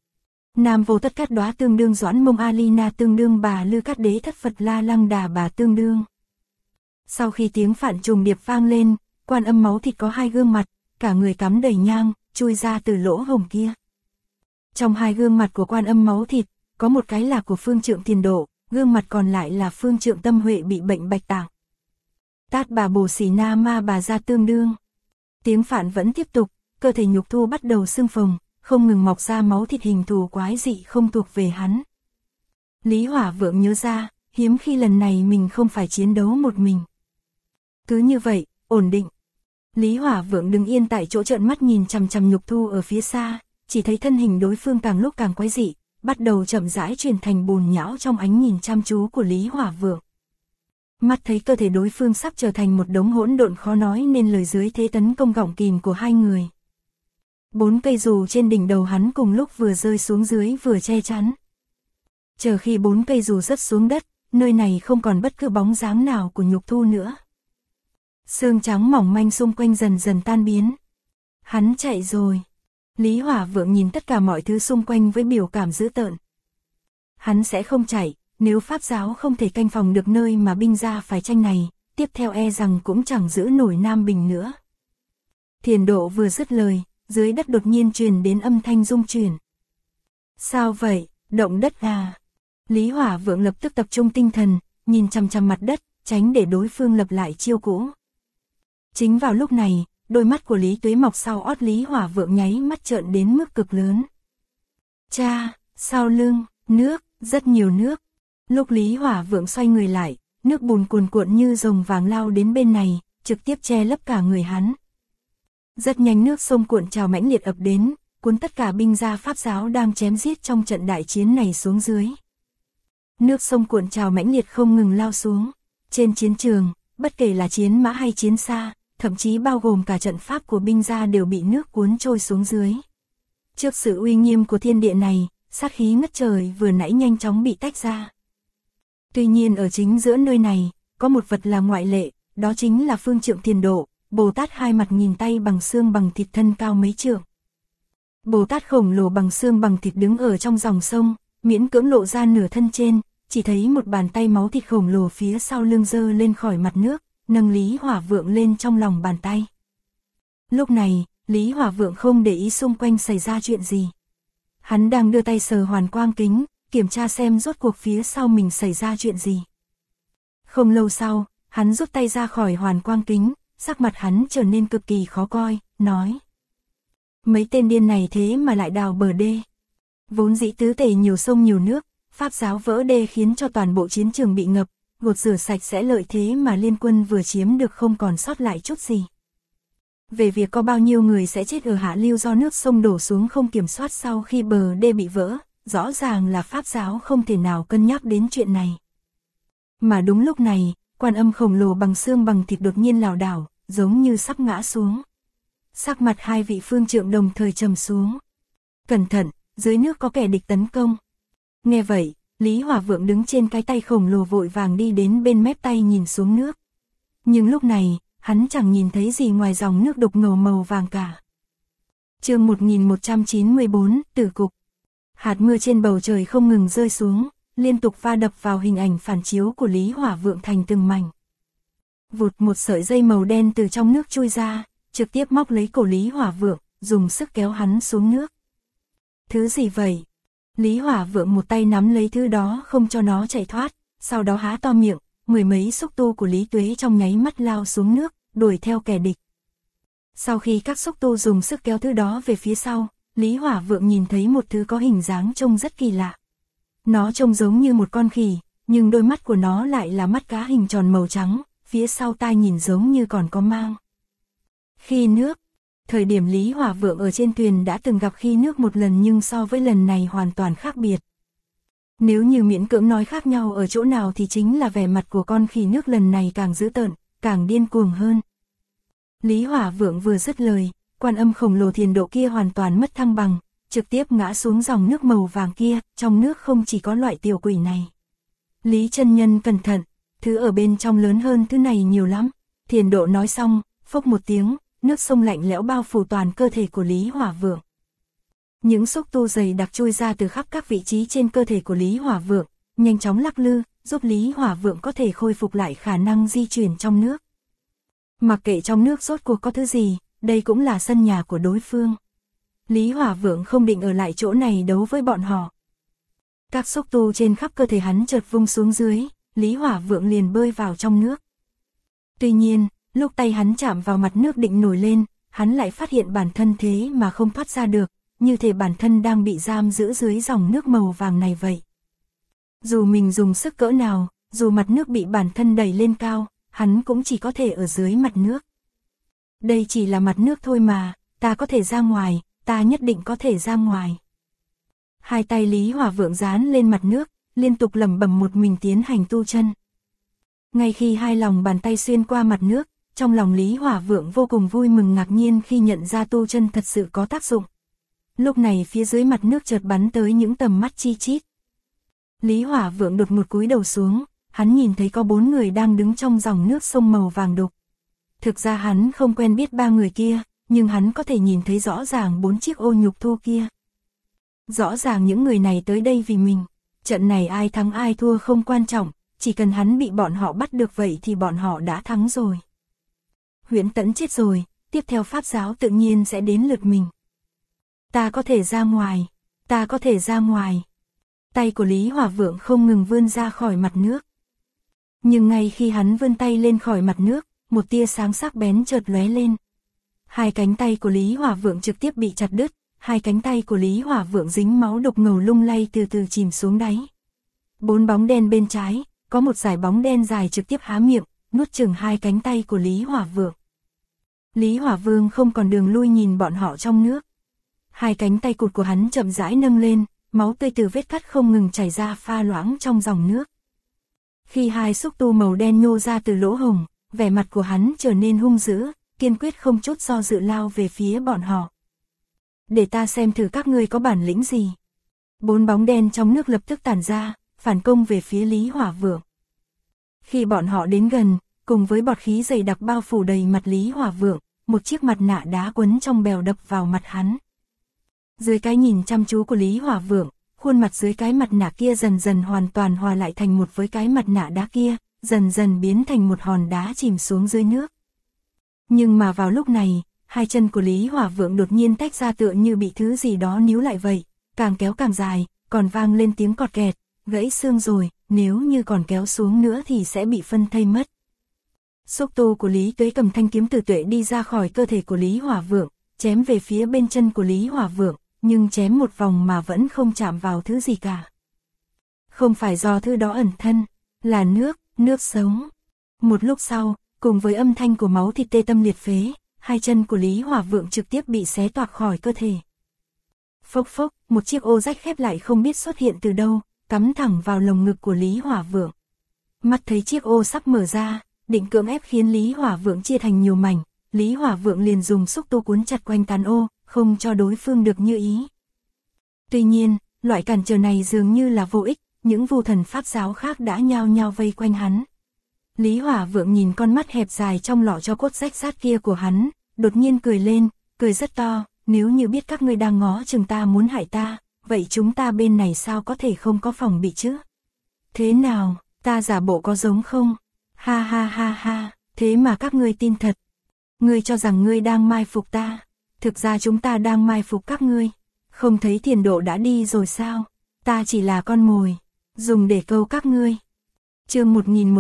Nam Vô Tất Cát Đóa tương đương Doãn Mông Alina tương đương Bà Lư Cát Đế Thất Phật La Lăng Đà Bà tương đương. Sau khi tiếng phạn trùng điệp vang lên, Quan Âm máu thịt có 2 gương mặt, cả người cắm đầy nhang, chui ra từ lỗ hổng kia. Trong 2 gương mặt của Quan Âm máu thịt, có một cái là của Phương Trượng Tiền Độ, gương mặt còn lại là Phương Trượng Tâm Huệ bị bệnh bạch tạng. Tát Bà Bồ Xỉ Na Ma Bà Gia tương đương. Tiếng phạn vẫn tiếp tục, cơ thể Nhục Thu bắt đầu xương phồng, không ngừng mọc ra máu thịt hình thù quái dị không thuộc về hắn. Lý Hỏa Vượng nhớ ra, hiếm khi lần này mình không phải chiến đấu một mình. Cứ như vậy, ổn định. Lý Hỏa Vượng đứng yên tại chỗ trợn mắt nhìn chằm chằm Nhục Thu ở phía xa, chỉ thấy thân hình đối phương càng lúc càng quái dị, bắt đầu chậm rãi chuyển thành bùn nhão trong ánh nhìn chăm chú của Lý Hỏa Vượng. Mắt thấy cơ thể đối phương sắp trở thành một đống hỗn độn khó nói nên lời dưới thế tấn công gọng kìm của 2 người. 4 cây dù trên đỉnh đầu hắn cùng lúc vừa rơi xuống dưới vừa che chắn. Chờ khi 4 cây dù rớt xuống đất, nơi này không còn bất cứ bóng dáng nào của Nhục Thu nữa. Xương trắng mỏng manh xung quanh dần dần tan biến. Hắn chạy rồi. Lý Hỏa Vượng nhìn tất cả mọi thứ xung quanh với biểu cảm dữ tợn. Hắn sẽ không chạy, nếu Pháp giáo không thể canh phòng được nơi mà binh gia phải tranh này, tiếp theo e rằng cũng chẳng giữ nổi Nam Bình nữa. Thiền Độ vừa dứt lời, dưới đất đột nhiên truyền đến âm thanh rung chuyển. Sao vậy, động đất à? Lý Hỏa Vượng lập tức tập trung tinh thần, nhìn chằm chằm mặt đất, tránh để đối phương lập lại chiêu cũ. Chính vào lúc này, đôi mắt của Lý Tuế mọc sau ót Lý Hỏa Vượng nháy mắt trợn đến mức cực lớn. Cha, sau lưng, nước, rất nhiều nước. Lúc Lý Hỏa Vượng xoay người lại, nước bùn cuồn cuộn như rồng vàng lao đến bên này, trực tiếp che lấp cả người hắn. Rất nhanh nước sông cuộn trào mãnh liệt ập đến, cuốn tất cả binh gia Pháp giáo đang chém giết trong trận đại chiến này xuống dưới. Nước sông cuộn trào mãnh liệt không ngừng lao xuống. Trên chiến trường, bất kể là chiến mã hay chiến xa, thậm chí bao gồm cả trận pháp của binh gia đều bị nước cuốn trôi xuống dưới. Trước sự uy nghiêm của thiên địa này, sát khí ngất trời vừa nãy nhanh chóng bị tách ra. Tuy nhiên ở chính giữa nơi này, có một vật là ngoại lệ, đó chính là Phương Trượng Thiền Độ, Bồ Tát hai mặt nghìn tay bằng xương bằng thịt thân cao mấy trượng. Bồ Tát khổng lồ bằng xương bằng thịt đứng ở trong dòng sông, miễn cưỡng lộ ra nửa thân trên, chỉ thấy một bàn tay máu thịt khổng lồ phía sau lưng giơ lên khỏi mặt nước, nâng Lý Hỏa Vượng lên trong lòng bàn tay. Lúc này, Lý Hỏa Vượng không để ý xung quanh xảy ra chuyện gì. Hắn đang đưa tay sờ hoàn quang kính, kiểm tra xem rốt cuộc phía sau mình xảy ra chuyện gì. Không lâu sau, hắn rút tay ra khỏi hoàn quang kính, sắc mặt hắn trở nên cực kỳ khó coi, nói: mấy tên điên này thế mà lại đào bờ đê. Vốn dĩ tứ tề nhiều sông nhiều nước, Pháp giáo vỡ đê khiến cho toàn bộ chiến trường bị ngập, gột rửa sạch sẽ lợi thế mà liên quân vừa chiếm được không còn sót lại chút gì. Về việc có bao nhiêu người sẽ chết ở hạ lưu do nước sông đổ xuống không kiểm soát sau khi bờ đê bị vỡ, rõ ràng là Pháp giáo không thể nào cân nhắc đến chuyện này. Mà đúng lúc này, Quan Âm khổng lồ bằng xương bằng thịt đột nhiên lảo đảo, giống như sắp ngã xuống. Sắc mặt hai vị phương trượng đồng thời trầm xuống. Cẩn thận, dưới nước có kẻ địch tấn công. Nghe vậy, Lý Hỏa Vượng đứng trên cái tay khổng lồ vội vàng đi đến bên mép tay nhìn xuống nước. Nhưng lúc này, hắn chẳng nhìn thấy gì ngoài dòng nước đục ngầu màu vàng cả. Chương 1194, Tử Cục. Hạt mưa trên bầu trời không ngừng rơi xuống, liên tục va đập vào hình ảnh phản chiếu của Lý Hỏa Vượng thành từng mảnh. Vụt, một sợi dây màu đen từ trong nước chui ra, trực tiếp móc lấy cổ Lý Hỏa Vượng, dùng sức kéo hắn xuống nước. Thứ gì vậy? Lý Hỏa Vượng một tay nắm lấy thứ đó không cho nó chạy thoát, sau đó há to miệng, mười mấy xúc tu của Lý Tuế trong nháy mắt lao xuống nước, đuổi theo kẻ địch. Sau khi các xúc tu dùng sức kéo thứ đó về phía sau, Lý Hỏa Vượng nhìn thấy một thứ có hình dáng trông rất kỳ lạ. Nó trông giống như một con khỉ, nhưng đôi mắt của nó lại là mắt cá hình tròn màu trắng, phía sau tai nhìn giống như còn có mang. Khi nước. Thời điểm Lý Hỏa Vượng ở trên thuyền đã từng gặp khi nước một lần nhưng so với lần này hoàn toàn khác biệt. Nếu như miễn cưỡng nói khác nhau ở chỗ nào thì chính là vẻ mặt của con khỉ nước lần này càng dữ tợn, càng điên cuồng hơn. Lý Hỏa Vượng vừa dứt lời, Quan Âm khổng lồ Thiền Độ kia hoàn toàn mất thăng bằng, trực tiếp ngã xuống dòng nước màu vàng kia, trong nước không chỉ có loại tiểu quỷ này. Lý chân nhân cẩn thận, thứ ở bên trong lớn hơn thứ này nhiều lắm. Thiền Độ nói xong, phốc một tiếng, nước sông lạnh lẽo bao phủ toàn cơ thể của Lý Hỏa Vượng. Những xúc tu dày đặc chui ra từ khắp các vị trí trên cơ thể của Lý Hỏa Vượng, nhanh chóng lắc lư, giúp Lý Hỏa Vượng có thể khôi phục lại khả năng di chuyển trong nước. Mặc kệ trong nước rốt cuộc có thứ gì, đây cũng là sân nhà của đối phương. Lý Hỏa Vượng không định ở lại chỗ này đấu với bọn họ. Các xúc tu trên khắp cơ thể hắn chợt vung xuống dưới, Lý Hỏa Vượng liền bơi vào trong nước. Tuy nhiên, lúc tay hắn chạm vào mặt nước định nổi lên, hắn lại phát hiện bản thân thế mà không thoát ra được, như thể bản thân đang bị giam giữ dưới dòng nước màu vàng này vậy. Dù mình dùng sức cỡ nào, dù mặt nước bị bản thân đẩy lên cao, hắn cũng chỉ có thể ở dưới mặt nước. Đây chỉ là mặt nước thôi mà, ta có thể ra ngoài, ta nhất định có thể ra ngoài. Hai tay Lý Hỏa Vượng dán lên mặt nước, liên tục lẩm bẩm một mình tiến hành tu chân. Ngay khi hai lòng bàn tay xuyên qua mặt nước, trong lòng Lý Hỏa Vượng vô cùng vui mừng ngạc nhiên khi nhận ra tu chân thật sự có tác dụng. Lúc này phía dưới mặt nước chợt bắn tới những tầm mắt chi chít. Lý Hỏa Vượng đột ngột cúi đầu xuống, hắn nhìn thấy có 4 người đang đứng trong dòng nước sông màu vàng đục. Thực ra hắn không quen biết 3 người kia, nhưng hắn có thể nhìn thấy rõ ràng 4 chiếc ô nhục thu kia. Rõ ràng những người này tới đây vì mình. Trận này ai thắng ai thua không quan trọng, chỉ cần hắn bị bọn họ bắt được vậy thì bọn họ đã thắng rồi. Huyễn Tẫn chết rồi, tiếp theo Pháp giáo tự nhiên sẽ đến lượt mình. Ta có thể ra ngoài, ta có thể ra ngoài. Tay của Lý Hỏa Vượng không ngừng vươn ra khỏi mặt nước. Nhưng ngay khi hắn vươn tay lên khỏi mặt nước, một tia sáng sắc bén chợt lóe lên. Hai cánh tay của Lý Hỏa Vượng trực tiếp bị chặt đứt, hai cánh tay của Lý Hỏa Vượng dính máu đục ngầu lung lay từ từ chìm xuống đáy. 4 bóng đen bên trái, có một dải bóng đen dài trực tiếp há miệng, nuốt chửng hai cánh tay của Lý Hỏa Vượng. Lý Hỏa Vương không còn đường lui nhìn bọn họ trong nước. Hai cánh tay cụt của hắn chậm rãi nâng lên, máu tươi từ vết cắt không ngừng chảy ra pha loãng trong dòng nước. Khi hai xúc tu màu đen nhô ra từ lỗ hổng, vẻ mặt của hắn trở nên hung dữ, kiên quyết không chút do dự lao về phía bọn họ. Để ta xem thử các ngươi có bản lĩnh gì. Bốn bóng đen trong nước lập tức tản ra, phản công về phía Lý Hỏa Vượng. Khi bọn họ đến gần, cùng với bọt khí dày đặc bao phủ đầy mặt Lý Hỏa Vượng, một chiếc mặt nạ đá quấn trong bèo đập vào mặt hắn. Dưới cái nhìn chăm chú của Lý Hỏa Vượng, khuôn mặt dưới cái mặt nạ kia dần dần hoàn toàn hòa lại thành một với cái mặt nạ đá kia, dần dần biến thành một hòn đá chìm xuống dưới nước. Nhưng mà vào lúc này, hai chân của Lý Hỏa Vượng đột nhiên tách ra tựa như bị thứ gì đó níu lại vậy, càng kéo càng dài, còn vang lên tiếng cọt kẹt, gãy xương rồi, nếu như còn kéo xuống nữa thì sẽ bị phân thây mất. Xúc tu của Lý Tuế cầm thanh kiếm tử tuệ đi ra khỏi cơ thể của Lý Hỏa Vượng, chém về phía bên chân của Lý Hỏa Vượng, nhưng chém một vòng mà vẫn không chạm vào thứ gì cả. Không phải do thứ đó ẩn thân, là nước, nước sống. Một lúc sau, cùng với âm thanh của máu thịt tê tâm liệt phế, hai chân của Lý Hỏa Vượng trực tiếp bị xé toạc khỏi cơ thể. Phốc phốc, một chiếc ô rách khép lại không biết xuất hiện từ đâu, cắm thẳng vào lồng ngực của Lý Hỏa Vượng. Mắt thấy chiếc ô sắp mở ra, định cưỡng ép khiến Lý Hỏa Vượng chia thành nhiều mảnh, Lý Hỏa Vượng liền dùng xúc tu cuốn chặt quanh tán ô, không cho đối phương được như ý. Tuy nhiên, loại cản trở này dường như là vô ích, những vu thần pháp giáo khác đã nhao nhao vây quanh hắn. Lý Hỏa Vượng nhìn con mắt hẹp dài trong lọ cho cốt rách rát kia của hắn, đột nhiên cười lên, cười rất to, nếu như biết các ngươi đang ngó chừng ta muốn hại ta, vậy chúng ta bên này sao có thể không có phòng bị chứ? Thế nào, ta giả bộ có giống không? Ha ha ha ha, thế mà các ngươi tin thật. Ngươi cho rằng ngươi đang mai phục ta, thực ra chúng ta đang mai phục các ngươi. Không thấy Thiền Độ đã đi rồi sao? Ta chỉ là con mồi, dùng để câu các ngươi. Chương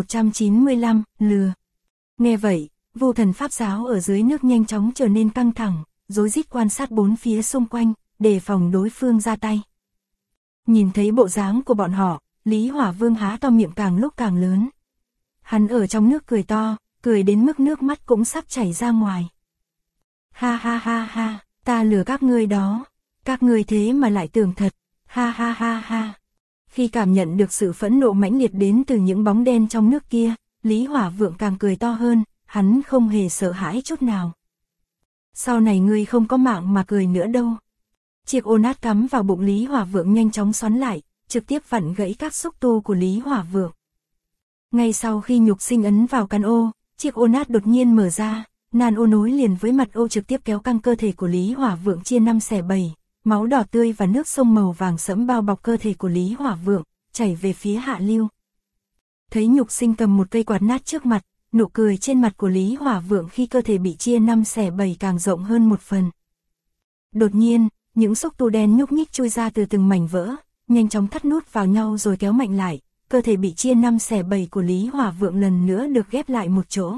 1195, lừa. Nghe vậy, vu thần pháp giáo ở dưới nước nhanh chóng trở nên căng thẳng, rối rít quan sát bốn phía xung quanh, đề phòng đối phương ra tay. Nhìn thấy bộ dáng của bọn họ, Lý Hỏa Vương há to miệng càng lúc càng lớn. Hắn ở trong nước cười to, cười đến mức nước mắt cũng sắp chảy ra ngoài. Ha ha ha ha, ta lừa các ngươi đó, các ngươi thế mà lại tưởng thật, ha ha ha ha. Khi cảm nhận được sự phẫn nộ mãnh liệt đến từ những bóng đen trong nước kia, Lý Hỏa Vượng càng cười to hơn, hắn không hề sợ hãi chút nào. Sau này ngươi không có mạng mà cười nữa đâu. Chiếc ô nát cắm vào bụng Lý Hỏa Vượng nhanh chóng xoắn lại, trực tiếp vặn gãy các xúc tu của Lý Hỏa Vượng. Ngay sau khi nhục sinh ấn vào căn ô, chiếc ô nát đột nhiên mở ra, nan ô nối liền với mặt ô trực tiếp kéo căng cơ thể của Lý Hỏa Vượng chia 5 xẻ 7, máu đỏ tươi và nước sông màu vàng sẫm bao bọc cơ thể của Lý Hỏa Vượng, chảy về phía hạ lưu. Thấy nhục sinh cầm một cây quạt nát trước mặt, nụ cười trên mặt của Lý Hỏa Vượng khi cơ thể bị chia 5 xẻ 7 càng rộng hơn một phần. Đột nhiên, những xúc tu đen nhúc nhích chui ra từ từng mảnh vỡ, nhanh chóng thắt nút vào nhau rồi kéo mạnh lại, cơ thể bị chia 5 xẻ 7 của Lý Hỏa Vượng lần nữa được ghép lại một chỗ.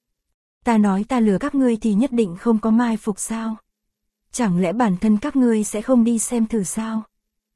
Ta nói ta lừa các ngươi thì nhất định không có mai phục sao? Chẳng lẽ bản thân các ngươi sẽ không đi xem thử sao?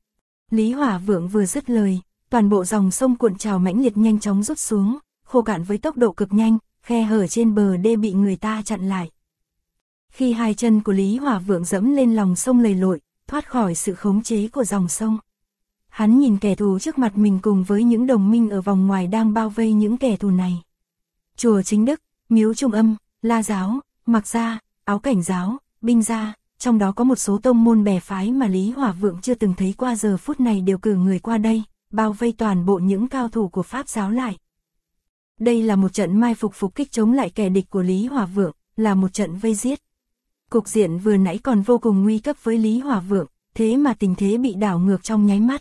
Lý Hỏa Vượng vừa dứt lời, toàn bộ dòng sông cuộn trào mãnh liệt nhanh chóng rút xuống, khô cạn với tốc độ cực nhanh, khe hở trên bờ đê bị người ta chặn lại. Khi hai chân của Lý Hỏa Vượng dẫm lên lòng sông lầy lội, thoát khỏi sự khống chế của dòng sông. Hắn nhìn kẻ thù trước mặt mình cùng với những đồng minh ở vòng ngoài đang bao vây những kẻ thù này. Chùa Chính Đức, Miếu Trung Âm, La Giáo, Mạc Gia, Áo Cảnh Giáo, Binh Gia, trong đó có một số tông môn bè phái mà Lý Hỏa Vượng chưa từng thấy qua giờ phút này đều cử người qua đây, bao vây toàn bộ những cao thủ của Pháp giáo lại. Đây là một trận mai phục phục kích chống lại kẻ địch của Lý Hỏa Vượng, là một trận vây giết. Cục diện vừa nãy còn vô cùng nguy cấp với Lý Hỏa Vượng, thế mà tình thế bị đảo ngược trong nháy mắt.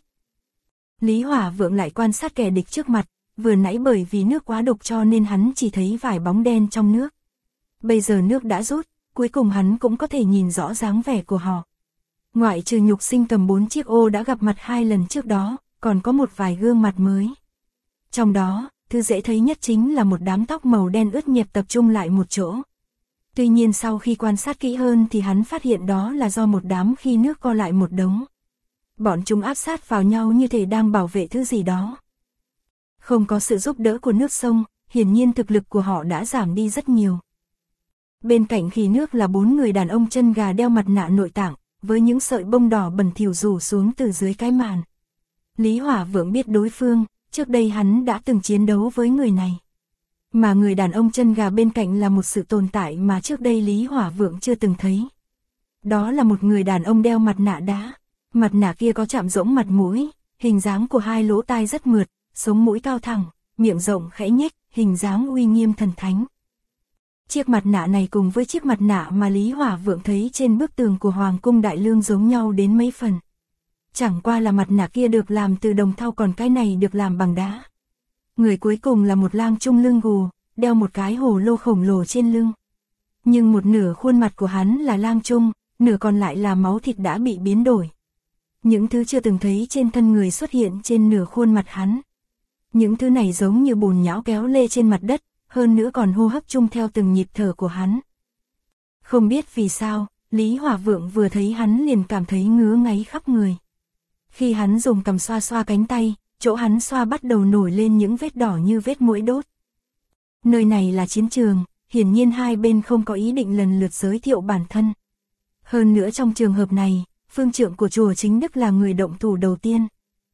Lý Hỏa Vượng lại quan sát kẻ địch trước mặt, vừa nãy bởi vì nước quá đục cho nên hắn chỉ thấy vài bóng đen trong nước. Bây giờ nước đã rút, cuối cùng hắn cũng có thể nhìn rõ dáng vẻ của họ. Ngoại trừ nhục sinh cầm 4 chiếc ô đã gặp mặt 2 lần trước đó, còn có một vài gương mặt mới. Trong đó, thứ dễ thấy nhất chính là một đám tóc màu đen ướt nhẹp tập trung lại một chỗ. Tuy nhiên sau khi quan sát kỹ hơn thì hắn phát hiện đó là do một đám khi nước co lại một đống. Bọn chúng áp sát vào nhau như thể đang bảo vệ thứ gì đó. Không có sự giúp đỡ của nước sông, hiển nhiên thực lực của họ đã giảm đi rất nhiều. Bên cạnh khỉ nước là 4 người đàn ông chân gà đeo mặt nạ nội tạng, với những sợi bông đỏ bẩn thỉu rủ xuống từ dưới cái màn. Lý Hỏa Vượng biết đối phương, trước đây hắn đã từng chiến đấu với người này. Mà người đàn ông chân gà bên cạnh là một sự tồn tại mà trước đây Lý Hỏa Vượng chưa từng thấy. Đó là một người đàn ông đeo mặt nạ đá. Mặt nạ kia có chạm rỗng mặt mũi, hình dáng của hai lỗ tai rất mượt, sống mũi cao thẳng, miệng rộng khẽ nhếch, hình dáng uy nghiêm thần thánh. Chiếc mặt nạ này cùng với chiếc mặt nạ mà Lý Hỏa Vượng thấy trên bức tường của Hoàng cung Đại Lương giống nhau đến mấy phần. Chẳng qua là mặt nạ kia được làm từ đồng thau, còn cái này được làm bằng đá. Người cuối cùng là một lang trung lưng gù, đeo một cái hồ lô khổng lồ trên lưng. Nhưng một nửa khuôn mặt của hắn là lang trung, nửa còn lại là máu thịt đã bị biến đổi. Những thứ chưa từng thấy trên thân người xuất hiện trên nửa khuôn mặt hắn. Những thứ này giống như bùn nhão kéo lê trên mặt đất, hơn nữa còn hô hấp chung theo từng nhịp thở của hắn. Không biết vì sao, Lý Hỏa Vượng vừa thấy hắn liền cảm thấy ngứa ngáy khắp người. Khi hắn dùng cằm xoa xoa cánh tay, chỗ hắn xoa bắt đầu nổi lên những vết đỏ như vết muỗi đốt. Nơi này là chiến trường, hiển nhiên hai bên không có ý định lần lượt giới thiệu bản thân. Hơn nữa trong trường hợp này, phương trượng của chùa Chính Đức là người động thủ đầu tiên.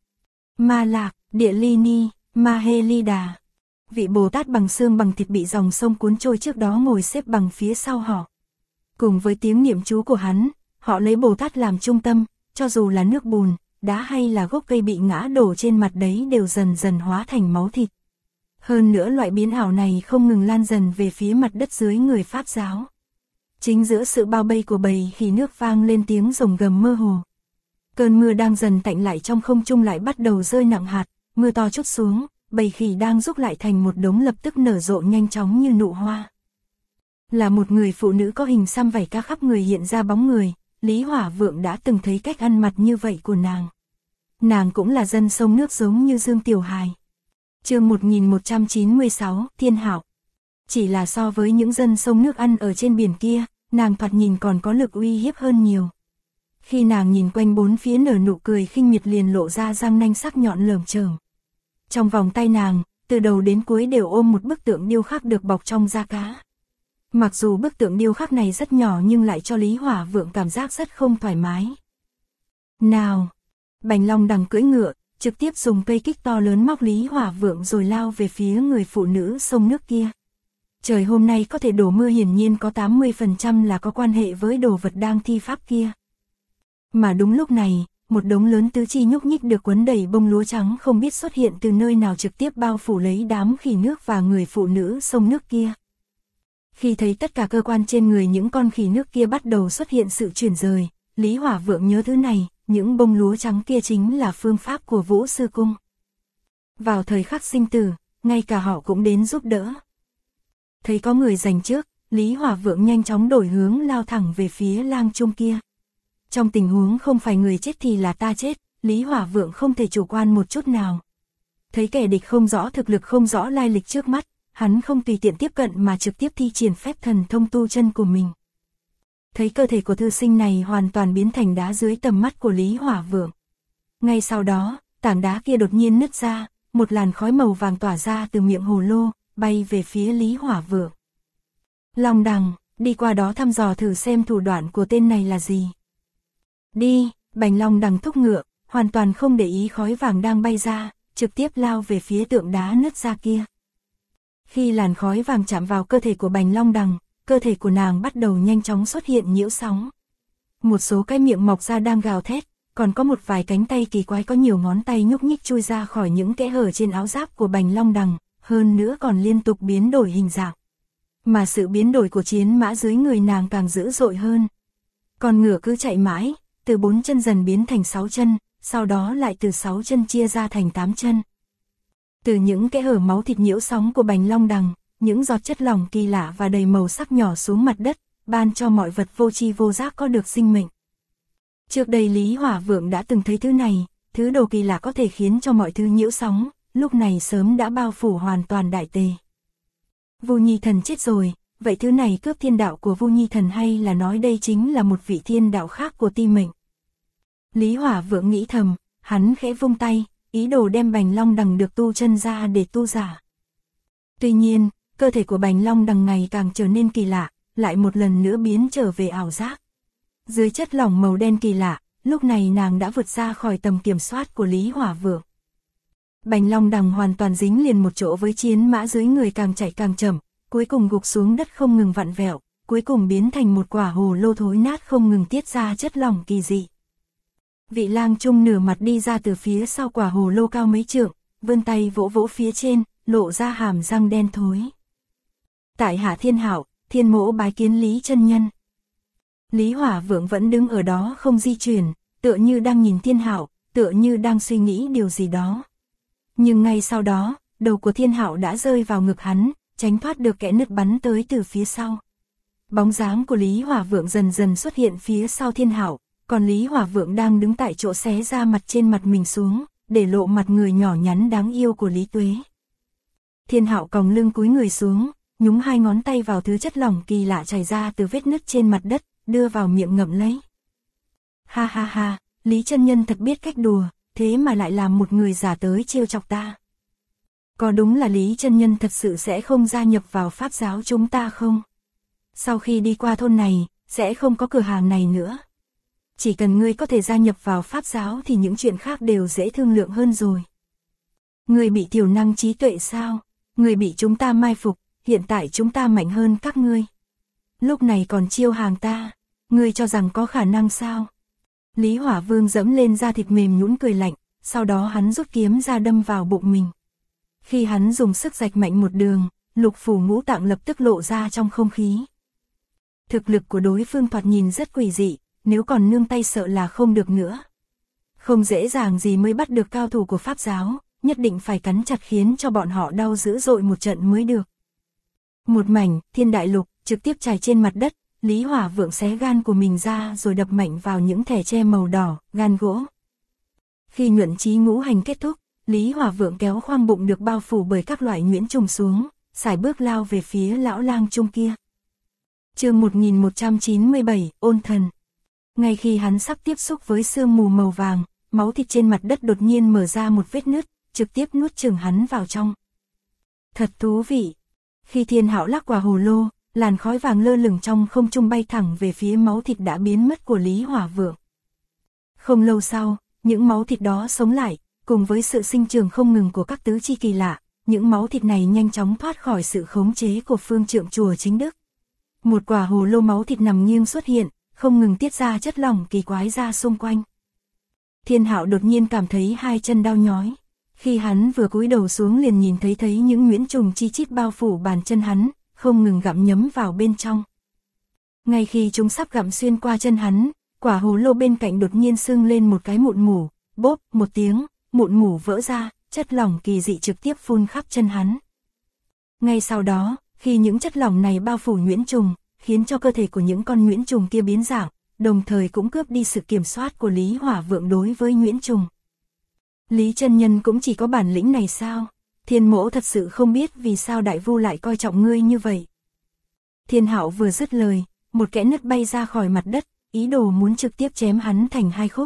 Ma Lạc, Địa Ly Ni, Ma Hê Ly Đà. Vị Bồ Tát bằng xương bằng thịt bị dòng sông cuốn trôi trước đó ngồi xếp bằng phía sau họ. Cùng với tiếng niệm chú của hắn, họ lấy Bồ Tát làm trung tâm, cho dù là nước bùn, đá hay là gốc cây bị ngã đổ trên mặt đấy đều dần dần hóa thành máu thịt. Hơn nữa loại biến ảo này không ngừng lan dần về phía mặt đất dưới người Pháp giáo. Chính giữa sự bao vây của bầy khỉ nước vang lên tiếng rồng gầm mơ hồ. Cơn mưa đang dần tạnh lại, trong không trung lại bắt đầu rơi nặng hạt, mưa to trút xuống, bầy khỉ đang rúc lại thành một đống lập tức nở rộ nhanh chóng như nụ hoa. Là một người phụ nữ có hình xăm vảy ca khắp người hiện ra bóng người, Lý Hỏa Vượng đã từng thấy cách ăn mặc như vậy của nàng. Nàng cũng là dân sông nước giống như Dương Tiểu Hài. Chương 1196, Thiên Hạo. Chỉ là so với những dân sông nước ăn ở trên biển kia, nàng thoạt nhìn còn có lực uy hiếp hơn nhiều. Khi nàng nhìn quanh bốn phía nở nụ cười khinh miệt liền lộ ra răng nanh sắc nhọn lởm chởm. Trong vòng tay nàng, từ đầu đến cuối đều ôm một bức tượng điêu khắc được bọc trong da cá. Mặc dù bức tượng điêu khắc này rất nhỏ nhưng lại cho Lý Hỏa Vượng cảm giác rất không thoải mái. Nào! Bành Long Đằng cưỡi ngựa, trực tiếp dùng cây kích to lớn móc Lý Hỏa Vượng rồi lao về phía người phụ nữ sông nước kia. Trời hôm nay có thể đổ mưa, hiển nhiên có 80% là có quan hệ với đồ vật đang thi pháp kia. Mà đúng lúc này, một đống lớn tứ chi nhúc nhích được quấn đầy bông lúa trắng không biết xuất hiện từ nơi nào trực tiếp bao phủ lấy đám khỉ nước và người phụ nữ sông nước kia. Khi thấy tất cả cơ quan trên người những con khỉ nước kia bắt đầu xuất hiện sự chuyển rời, Lý Hỏa Vượng nhớ thứ này, những bông lúa trắng kia chính là phương pháp của Vũ Sư Cung. Vào thời khắc sinh tử, ngay cả họ cũng đến giúp đỡ. Thấy có người giành trước, Lý Hỏa Vượng nhanh chóng đổi hướng lao thẳng về phía lang trung kia. Trong tình huống không phải người chết thì là ta chết, Lý Hỏa Vượng không thể chủ quan một chút nào. Thấy kẻ địch không rõ thực lực, không rõ lai lịch trước mắt, hắn không tùy tiện tiếp cận mà trực tiếp thi triển phép thần thông tu chân của mình. Thấy cơ thể của thư sinh này hoàn toàn biến thành đá dưới tầm mắt của Lý Hỏa Vượng. Ngay sau đó, tảng đá kia đột nhiên nứt ra, một làn khói màu vàng tỏa ra từ miệng hồ lô, bay về phía Lý Hỏa Vượng. Long Đằng, đi qua đó thăm dò thử xem thủ đoạn của tên này là gì. Đi, Bành Long Đằng thúc ngựa, hoàn toàn không để ý khói vàng đang bay ra, trực tiếp lao về phía tượng đá nứt ra kia. Khi làn khói vàng chạm vào cơ thể của Bành Long Đằng, cơ thể của nàng bắt đầu nhanh chóng xuất hiện nhiễu sóng. Một số cái miệng mọc ra đang gào thét, còn có một vài cánh tay kỳ quái có nhiều ngón tay nhúc nhích chui ra khỏi những kẽ hở trên áo giáp của Bành Long Đằng, hơn nữa còn liên tục biến đổi hình dạng. Mà sự biến đổi của chiến mã dưới người nàng càng dữ dội hơn. Con ngựa cứ chạy mãi, từ 4 chân dần biến thành 6 chân, sau đó lại từ 6 chân chia ra thành 8 chân. Từ những kẽ hở máu thịt nhiễu sóng của Bành Long Đằng, những giọt chất lỏng kỳ lạ và đầy màu sắc nhỏ xuống mặt đất, ban cho mọi vật vô tri vô giác có được sinh mệnh. Trước đây Lý Hỏa Vượng đã từng thấy thứ này, thứ đồ kỳ lạ có thể khiến cho mọi thứ nhiễu sóng, lúc này sớm đã bao phủ hoàn toàn đại tề. Vu Nhi Thần chết rồi, vậy thứ này cướp thiên đạo của Vu Nhi Thần hay là nói đây chính là một vị thiên đạo khác của Ti Mệnh? Lý Hỏa Vượng nghĩ thầm, hắn khẽ vung tay, ý đồ đem Bành Long Đằng được tu chân ra để tu giả. Tuy nhiên, cơ thể của Bành Long Đằng ngày càng trở nên kỳ lạ, lại một lần nữa biến trở về ảo giác. Dưới chất lỏng màu đen kỳ lạ, lúc này nàng đã vượt ra khỏi tầm kiểm soát của Lý Hỏa Vượng. Bành Long Đằng hoàn toàn dính liền một chỗ với chiến mã dưới người, càng chạy càng chậm, cuối cùng gục xuống đất không ngừng vặn vẹo, cuối cùng biến thành một quả hồ lô thối nát không ngừng tiết ra chất lỏng kỳ dị. Vị lang trung nửa mặt đi ra từ phía sau quả hồ lô cao mấy trượng, vươn tay vỗ vỗ phía trên, lộ ra hàm răng đen thối. Tại hạ Thiên Hạo, Thiên mỗ bái kiến Lý chân nhân. Lý Hỏa Vượng vẫn đứng ở đó không di chuyển, tựa như đang nhìn Thiên Hạo, tựa như đang suy nghĩ điều gì đó. Nhưng ngay sau đó, đầu của Thiên Hạo đã rơi vào ngực hắn, tránh thoát được kẽ nứt bắn tới từ phía sau. Bóng dáng của Lý Hỏa Vượng dần dần xuất hiện phía sau Thiên Hạo, còn Lý Hỏa Vượng đang đứng tại chỗ xé ra mặt trên mặt mình xuống, để lộ mặt người nhỏ nhắn đáng yêu của Lý Tuế. Thiên Hạo còng lưng cúi người xuống, nhúng hai ngón tay vào thứ chất lỏng kỳ lạ chảy ra từ vết nứt trên mặt đất, đưa vào miệng ngậm lấy. Ha ha ha, Lý chân nhân thật biết cách đùa, thế mà lại làm một người giả tới trêu chọc ta. Có đúng là Lý chân nhân thật sự sẽ không gia nhập vào pháp giáo chúng ta không? Sau khi đi qua thôn này, sẽ không có cửa hàng này nữa. Chỉ cần ngươi có thể gia nhập vào pháp giáo thì những chuyện khác đều dễ thương lượng hơn rồi. Ngươi bị thiểu năng trí tuệ sao? Ngươi bị chúng ta mai phục, hiện tại chúng ta mạnh hơn các ngươi. Lúc này còn chiêu hàng ta, ngươi cho rằng có khả năng sao? Lý Hỏa Vương dẫm lên da thịt mềm nhũn cười lạnh, sau đó hắn rút kiếm ra đâm vào bụng mình. Khi hắn dùng sức rạch mạnh một đường, lục phủ ngũ tạng lập tức lộ ra trong không khí. Thực lực của đối phương thoạt nhìn rất quỷ dị, nếu còn nương tay sợ là không được nữa. Không dễ dàng gì mới bắt được cao thủ của pháp giáo, nhất định phải cắn chặt khiến cho bọn họ đau dữ dội một trận mới được. Một mảnh thiên đại lục trực tiếp trải trên mặt đất, Lý Hỏa Vượng xé gan của mình ra rồi đập mạnh vào những thẻ tre màu đỏ, gan gỗ. Khi nhuận chí ngũ hành kết thúc, Lý Hỏa Vượng kéo khoang bụng được bao phủ bởi các loại nhuyễn trùng xuống, sải bước lao về phía lão lang trung kia. Chương 1197, ôn thần. Ngay khi hắn sắp tiếp xúc với sương mù màu vàng, máu thịt trên mặt đất đột nhiên mở ra một vết nứt, trực tiếp nuốt chửng hắn vào trong. Thật thú vị. Khi Thiên Hạo lắc quả hồ lô, làn khói vàng lơ lửng trong không trung bay thẳng về phía máu thịt đã biến mất của Lý Hỏa Vượng. Không lâu sau, những máu thịt đó sống lại, cùng với sự sinh trưởng không ngừng của các tứ chi kỳ lạ, những máu thịt này nhanh chóng thoát khỏi sự khống chế của phương trượng chùa chính đức. Một quả hồ lô máu thịt nằm nghiêng xuất hiện, không ngừng tiết ra chất lỏng kỳ quái ra xung quanh. Thiên Hạo đột nhiên cảm thấy hai chân đau nhói. Khi hắn vừa cúi đầu xuống liền nhìn thấy những nhuyễn trùng chi chít bao phủ bàn chân hắn, không ngừng gặm nhấm vào bên trong. Ngay khi chúng sắp gặm xuyên qua chân hắn, quả hồ lô bên cạnh đột nhiên sưng lên một cái mụn mủ, bốp một tiếng, mụn mủ vỡ ra, chất lỏng kỳ dị trực tiếp phun khắp chân hắn. Ngay sau đó, khi những chất lỏng này bao phủ nhuyễn trùng, khiến cho cơ thể của những con nhuyễn trùng kia biến dạng, đồng thời cũng cướp đi sự kiểm soát của Lý Hỏa Vượng đối với nhuyễn trùng. Lý chân nhân cũng chỉ có bản lĩnh này sao? Thiên mỗ thật sự không biết vì sao đại vu lại coi trọng ngươi như vậy. Thiên Hạo vừa dứt lời, một kẽ nứt bay ra khỏi mặt đất, ý đồ muốn trực tiếp chém hắn thành hai khúc.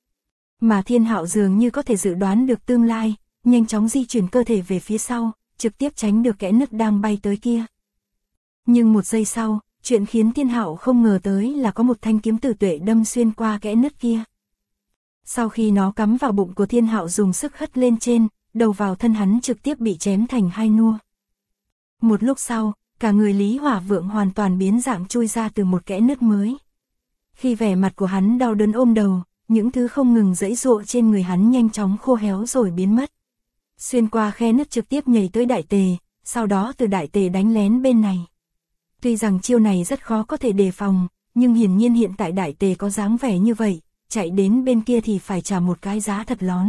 Mà Thiên Hạo dường như có thể dự đoán được tương lai, nhanh chóng di chuyển cơ thể về phía sau, trực tiếp tránh được kẽ nứt đang bay tới kia. Nhưng một giây sau, chuyện khiến Thiên Hạo không ngờ tới là có một thanh kiếm tử tuệ đâm xuyên qua kẽ nứt kia. Sau khi nó cắm vào bụng của Thiên Hạo dùng sức hất lên trên, đầu vào thân hắn trực tiếp bị chém thành hai nua. Một lúc sau, cả người Lý Hỏa Vượng hoàn toàn biến dạng chui ra từ một kẽ nứt mới. Khi vẻ mặt của hắn đau đớn ôm đầu, những thứ không ngừng giãy giụa trên người hắn nhanh chóng khô héo rồi biến mất. Xuyên qua khe nứt trực tiếp nhảy tới đại tề, sau đó từ đại tề đánh lén bên này. Tuy rằng chiêu này rất khó có thể đề phòng, nhưng hiển nhiên hiện tại đại tề có dáng vẻ như vậy, chạy đến bên kia thì phải trả một cái giá thật lón.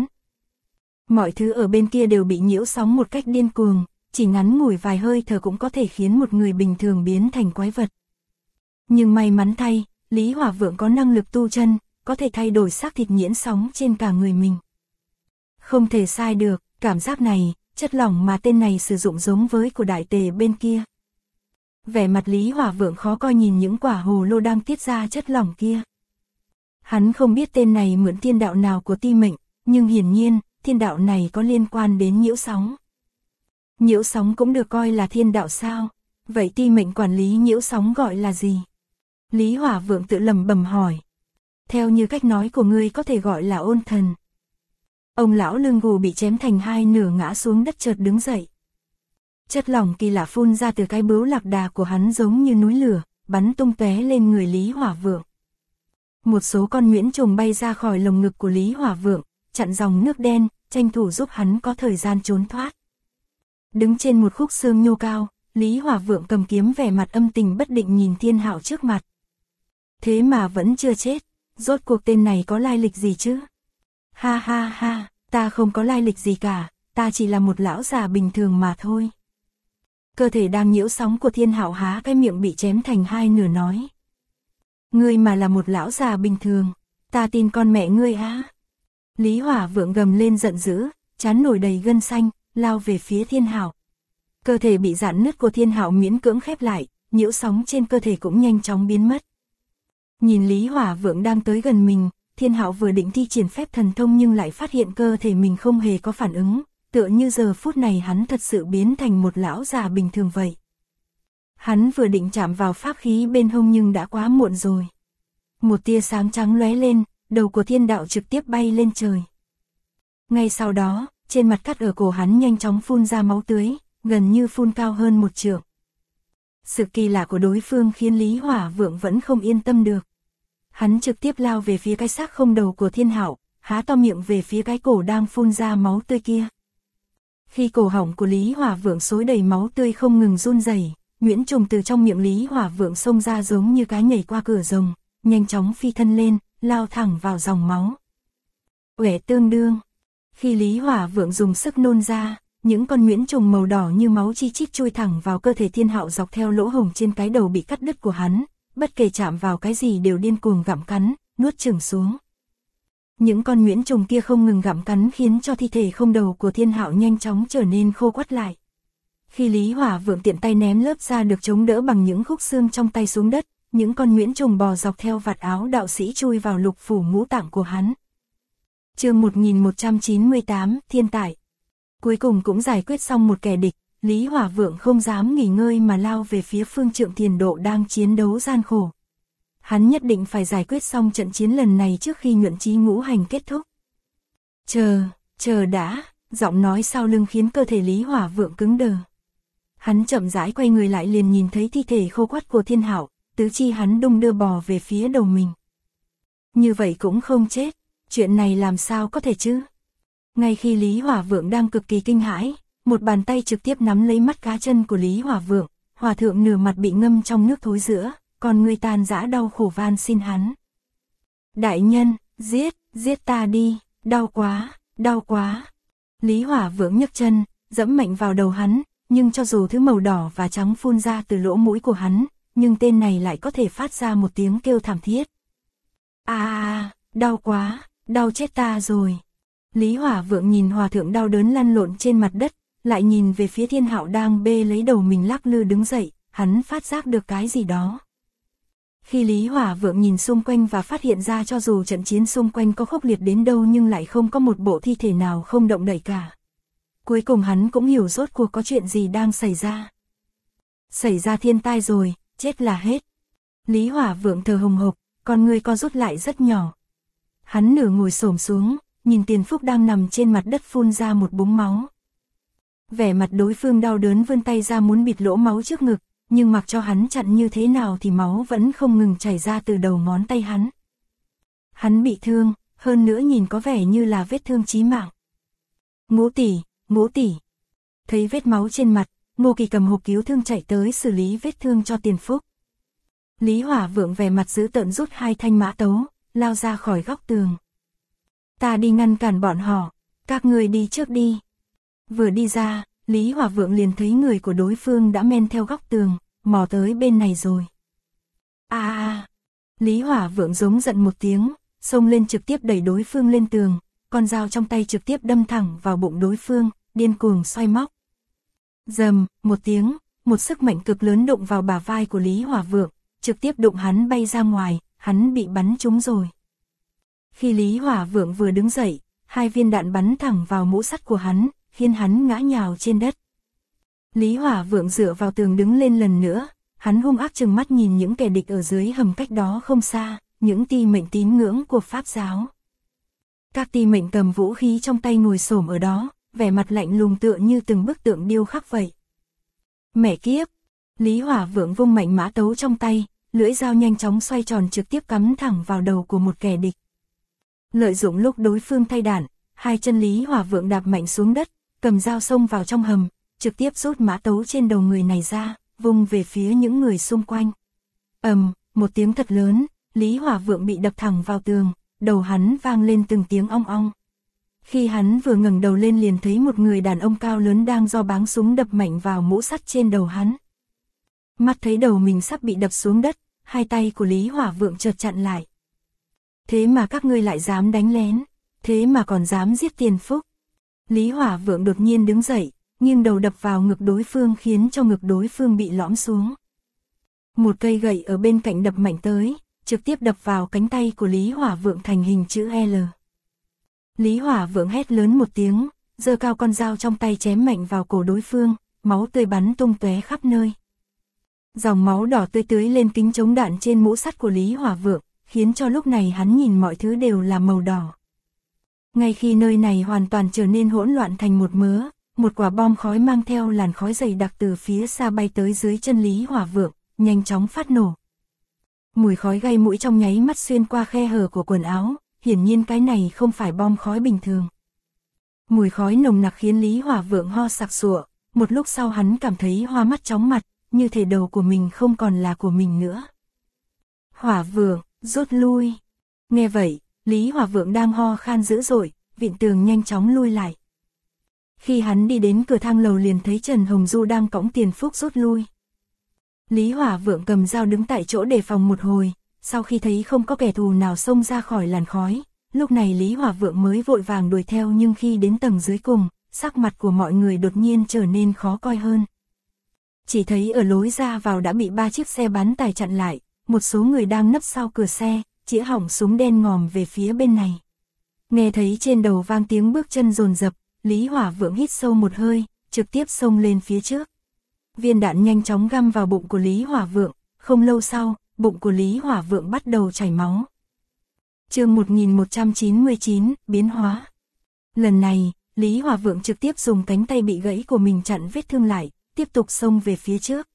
Mọi thứ ở bên kia đều bị nhiễu sóng một cách điên cuồng, chỉ ngắn ngủi vài hơi thở cũng có thể khiến một người bình thường biến thành quái vật. Nhưng may mắn thay, Lý Hỏa Vượng có năng lực tu chân, có thể thay đổi xác thịt nhiễu sóng trên cả người mình. Không thể sai được, cảm giác này, chất lỏng mà tên này sử dụng giống với của đại tề bên kia. Vẻ mặt Lý Hỏa Vượng khó coi nhìn những quả hồ lô đang tiết ra chất lỏng kia. Hắn không biết tên này mượn thiên đạo nào của Ti Mệnh, nhưng hiển nhiên, thiên đạo này có liên quan đến nhiễu sóng. Nhiễu sóng cũng được coi là thiên đạo sao? Vậy ti mệnh quản lý nhiễu sóng gọi là gì? Lý Hỏa Vượng tự lẩm bẩm hỏi. Theo như cách nói của ngươi có thể gọi là ôn thần. Ông lão lưng gù bị chém thành hai nửa ngã xuống đất chợt đứng dậy. Chất lỏng kỳ lạ phun ra từ cái bướu lạc đà của hắn giống như núi lửa, bắn tung tóe lên người Lý Hỏa Vượng. Một số con nhuyễn trùng bay ra khỏi lồng ngực của Lý Hỏa Vượng, chặn dòng nước đen, tranh thủ giúp hắn có thời gian trốn thoát. Đứng trên một khúc xương nhô cao, Lý Hỏa Vượng cầm kiếm vẻ mặt âm tình bất định nhìn Thiên Hạo trước mặt. Thế mà vẫn chưa chết, rốt cuộc tên này có lai lịch gì chứ? Ha ha ha, ta không có lai lịch gì cả, ta chỉ là một lão già bình thường mà thôi. Cơ thể đang nhiễu sóng của Thiên Hạo há cái miệng bị chém thành hai nửa nói. Ngươi mà là một lão già bình thường, ta tin con mẹ ngươi á. Lý Hỏa Vượng gầm lên giận dữ, trán nổi đầy gân xanh, lao về phía Thiên Hạo. Cơ thể bị rạn nứt của Thiên Hạo miễn cưỡng khép lại, nhiễu sóng trên cơ thể cũng nhanh chóng biến mất. Nhìn Lý Hỏa Vượng đang tới gần mình, Thiên Hạo vừa định thi triển phép thần thông nhưng lại phát hiện cơ thể mình không hề có phản ứng, tựa như giờ phút này hắn thật sự biến thành một lão già bình thường vậy. Hắn vừa định chạm vào pháp khí bên hông nhưng đã quá muộn rồi. Một tia sáng trắng lóe lên, đầu của Thiên Đạo trực tiếp bay lên trời. Ngay sau đó, trên mặt cắt ở cổ hắn nhanh chóng phun ra máu tưới, gần như phun cao hơn một trượng. Sự kỳ lạ của đối phương khiến Lý Hỏa Vượng vẫn không yên tâm được. Hắn trực tiếp lao về phía cái xác không đầu của Thiên Hạo, há to miệng về phía cái cổ đang phun ra máu tươi kia. Khi cổ họng của Lý Hỏa Vượng xối đầy máu tươi không ngừng run rẩy, nhuyễn trùng từ trong miệng Lý Hỏa Vượng xông ra giống như cá nhảy qua cửa rồng, nhanh chóng phi thân lên, lao thẳng vào dòng máu. Uể tương đương. Khi Lý Hỏa Vượng dùng sức nôn ra, những con nhuyễn trùng màu đỏ như máu chi chít chui thẳng vào cơ thể Thiên Hạo dọc theo lỗ hổng trên cái đầu bị cắt đứt của hắn, bất kể chạm vào cái gì đều điên cuồng gặm cắn, nuốt chửng xuống. Những con nhuyễn trùng kia không ngừng gặm cắn khiến cho thi thể không đầu của Thiên Hạo nhanh chóng trở nên khô quắt lại. Khi Lý Hỏa Vượng tiện tay ném lớp da được chống đỡ bằng những khúc xương trong tay xuống đất, những con nhuyễn trùng bò dọc theo vạt áo đạo sĩ chui vào lục phủ ngũ tạng của hắn. Chương 1198, Thiên Tài. Cuối cùng cũng giải quyết xong một kẻ địch, Lý Hỏa Vượng không dám nghỉ ngơi mà lao về phía Phương Trượng Thiền Độ đang chiến đấu gian khổ. Hắn nhất định phải giải quyết xong trận chiến lần này trước khi nhuận chí ngũ hành kết thúc. Chờ đã, giọng nói sau lưng khiến cơ thể Lý Hỏa Vượng cứng đờ. Hắn chậm rãi quay người lại liền nhìn thấy thi thể khô quắt của Thiên Hạo, tứ chi hắn đung đưa bò về phía đầu mình. Như vậy cũng không chết, chuyện này làm sao có thể chứ? Ngay khi Lý Hỏa Vượng đang cực kỳ kinh hãi, một bàn tay trực tiếp nắm lấy mắt cá chân của Lý Hỏa Vượng, hòa thượng nửa mặt bị ngâm trong nước thối rữa, còn người tan rã đau khổ van xin hắn. Đại nhân, giết ta đi, đau quá. Lý Hỏa Vượng nhấc chân, dẫm mạnh vào đầu hắn, nhưng cho dù thứ màu đỏ và trắng phun ra từ lỗ mũi của hắn, nhưng tên này lại có thể phát ra một tiếng kêu thảm thiết. Đau quá, đau chết ta rồi. Lý Hỏa Vượng nhìn hòa thượng đau đớn lăn lộn trên mặt đất, lại nhìn về phía Thiên Hạo đang bê lấy đầu mình lắc lư đứng dậy, hắn phát giác được cái gì đó. Khi Lý Hỏa Vượng nhìn xung quanh và phát hiện ra cho dù trận chiến xung quanh có khốc liệt đến đâu nhưng lại không có một bộ thi thể nào không động đậy cả. Cuối cùng hắn cũng hiểu rốt cuộc có chuyện gì đang xảy ra. Xảy ra thiên tai rồi, chết là hết. Lý Hỏa Vượng thở hồng hộc, con người co rút lại rất nhỏ. Hắn nửa ngồi xổm xuống, nhìn Tiền Phúc đang nằm trên mặt đất phun ra một búng máu. Vẻ mặt đối phương đau đớn vươn tay ra muốn bịt lỗ máu trước ngực, nhưng mặc cho hắn chặn như thế nào thì máu vẫn không ngừng chảy ra từ đầu ngón tay hắn. Hắn bị thương, hơn nữa nhìn có vẻ như là vết thương chí mạng. Ngũ tỷ. Thấy vết máu trên mặt, Ngô Kỳ cầm hộp cứu thương chạy tới xử lý vết thương cho Tiền Phúc. Lý Hỏa Vượng vẻ mặt dữ tợn rút hai thanh mã tấu, lao ra khỏi góc tường. Ta đi ngăn cản bọn họ, các người đi trước đi. Vừa đi ra, Lý Hỏa Vượng liền thấy người của đối phương đã men theo góc tường, mò tới bên này rồi. Lý Hỏa Vượng giống giận một tiếng, xông lên trực tiếp đẩy đối phương lên tường, con dao trong tay trực tiếp đâm thẳng vào bụng đối phương, điên cuồng xoay móc. Rầm, một tiếng, một sức mạnh cực lớn đụng vào bả vai của Lý Hỏa Vượng, trực tiếp đụng hắn bay ra ngoài, hắn bị bắn trúng rồi. Khi Lý Hỏa Vượng vừa đứng dậy, 2 viên đạn bắn thẳng vào mũ sắt của hắn, khiến hắn ngã nhào trên đất. Lý Hỏa Vượng dựa vào tường đứng lên lần nữa, hắn hung ác trừng mắt nhìn những kẻ địch ở dưới hầm cách đó không xa, những ti mệnh tín ngưỡng của Pháp giáo. Các ti mệnh cầm vũ khí trong tay ngồi xổm ở đó, vẻ mặt lạnh lùng tựa như từng bức tượng điêu khắc vậy. Mẹ kiếp! Lý Hỏa Vượng vung mạnh mã tấu trong tay, lưỡi dao nhanh chóng xoay tròn trực tiếp cắm thẳng vào đầu của một kẻ địch. Lợi dụng lúc đối phương thay đạn, 2 chân Lý Hỏa Vượng đạp mạnh xuống đất, cầm dao xông vào trong hầm, trực tiếp rút mã tấu trên đầu người này ra, vung về phía những người xung quanh. Một tiếng thật lớn, Lý Hỏa Vượng bị đập thẳng vào tường, đầu hắn vang lên từng tiếng ong ong. Khi hắn vừa ngẩng đầu lên liền thấy một người đàn ông cao lớn đang do báng súng đập mạnh vào mũ sắt trên đầu hắn. Mắt thấy đầu mình sắp bị đập xuống đất, 2 tay của Lý Hỏa Vượng chợt chặn lại. Thế mà các ngươi lại dám đánh lén, thế mà còn dám giết Tiền Phúc. Lý Hỏa Vượng đột nhiên đứng dậy, nghiêng đầu đập vào ngực đối phương khiến cho ngực đối phương bị lõm xuống. Một cây gậy ở bên cạnh đập mạnh tới, trực tiếp đập vào cánh tay của Lý Hỏa Vượng thành hình chữ L. Lý Hỏa Vượng hét lớn một tiếng, giơ cao con dao trong tay chém mạnh vào cổ đối phương, máu tươi bắn tung tóe khắp nơi. Dòng máu đỏ tươi tưới lên kính chống đạn trên mũ sắt của Lý Hỏa Vượng, khiến cho lúc này hắn nhìn mọi thứ đều là màu đỏ. Ngay khi nơi này hoàn toàn trở nên hỗn loạn thành một mớ, một quả bom khói mang theo làn khói dày đặc từ phía xa bay tới dưới chân Lý Hỏa Vượng, nhanh chóng phát nổ. Mùi khói gây mũi trong nháy mắt xuyên qua khe hở của quần áo, hiển nhiên cái này không phải bom khói bình thường. Mùi khói nồng nặc khiến Lý Hỏa Vượng ho sặc sụa, một lúc sau hắn cảm thấy hoa mắt chóng mặt, như thể đầu của mình không còn là của mình nữa. Hỏa Vượng, rút lui. Nghe vậy, Lý Hỏa Vượng đang ho khan dữ dội, vịn tường nhanh chóng lui lại. Khi hắn đi đến cửa thang lầu liền thấy Trần Hồng Du đang cõng Tiền Phúc rút lui. Lý Hỏa Vượng cầm dao đứng tại chỗ đề phòng một hồi, sau khi thấy không có kẻ thù nào xông ra khỏi làn khói, lúc này Lý Hỏa Vượng mới vội vàng đuổi theo, nhưng khi đến tầng dưới cùng, sắc mặt của mọi người đột nhiên trở nên khó coi hơn. Chỉ thấy ở lối ra vào đã bị 3 chiếc xe bán tải chặn lại, một số người đang nấp sau cửa xe, chĩa hỏng súng đen ngòm về phía bên này. Nghe thấy trên đầu vang tiếng bước chân dồn dập, Lý Hỏa Vượng hít sâu một hơi, trực tiếp xông lên phía trước. Viên đạn nhanh chóng găm vào bụng của Lý Hỏa Vượng, không lâu sau, bụng của Lý Hỏa Vượng bắt đầu chảy máu. Chương 1199, biến hóa. Lần này, Lý Hỏa Vượng trực tiếp dùng cánh tay bị gãy của mình chặn vết thương lại, tiếp tục xông về phía trước.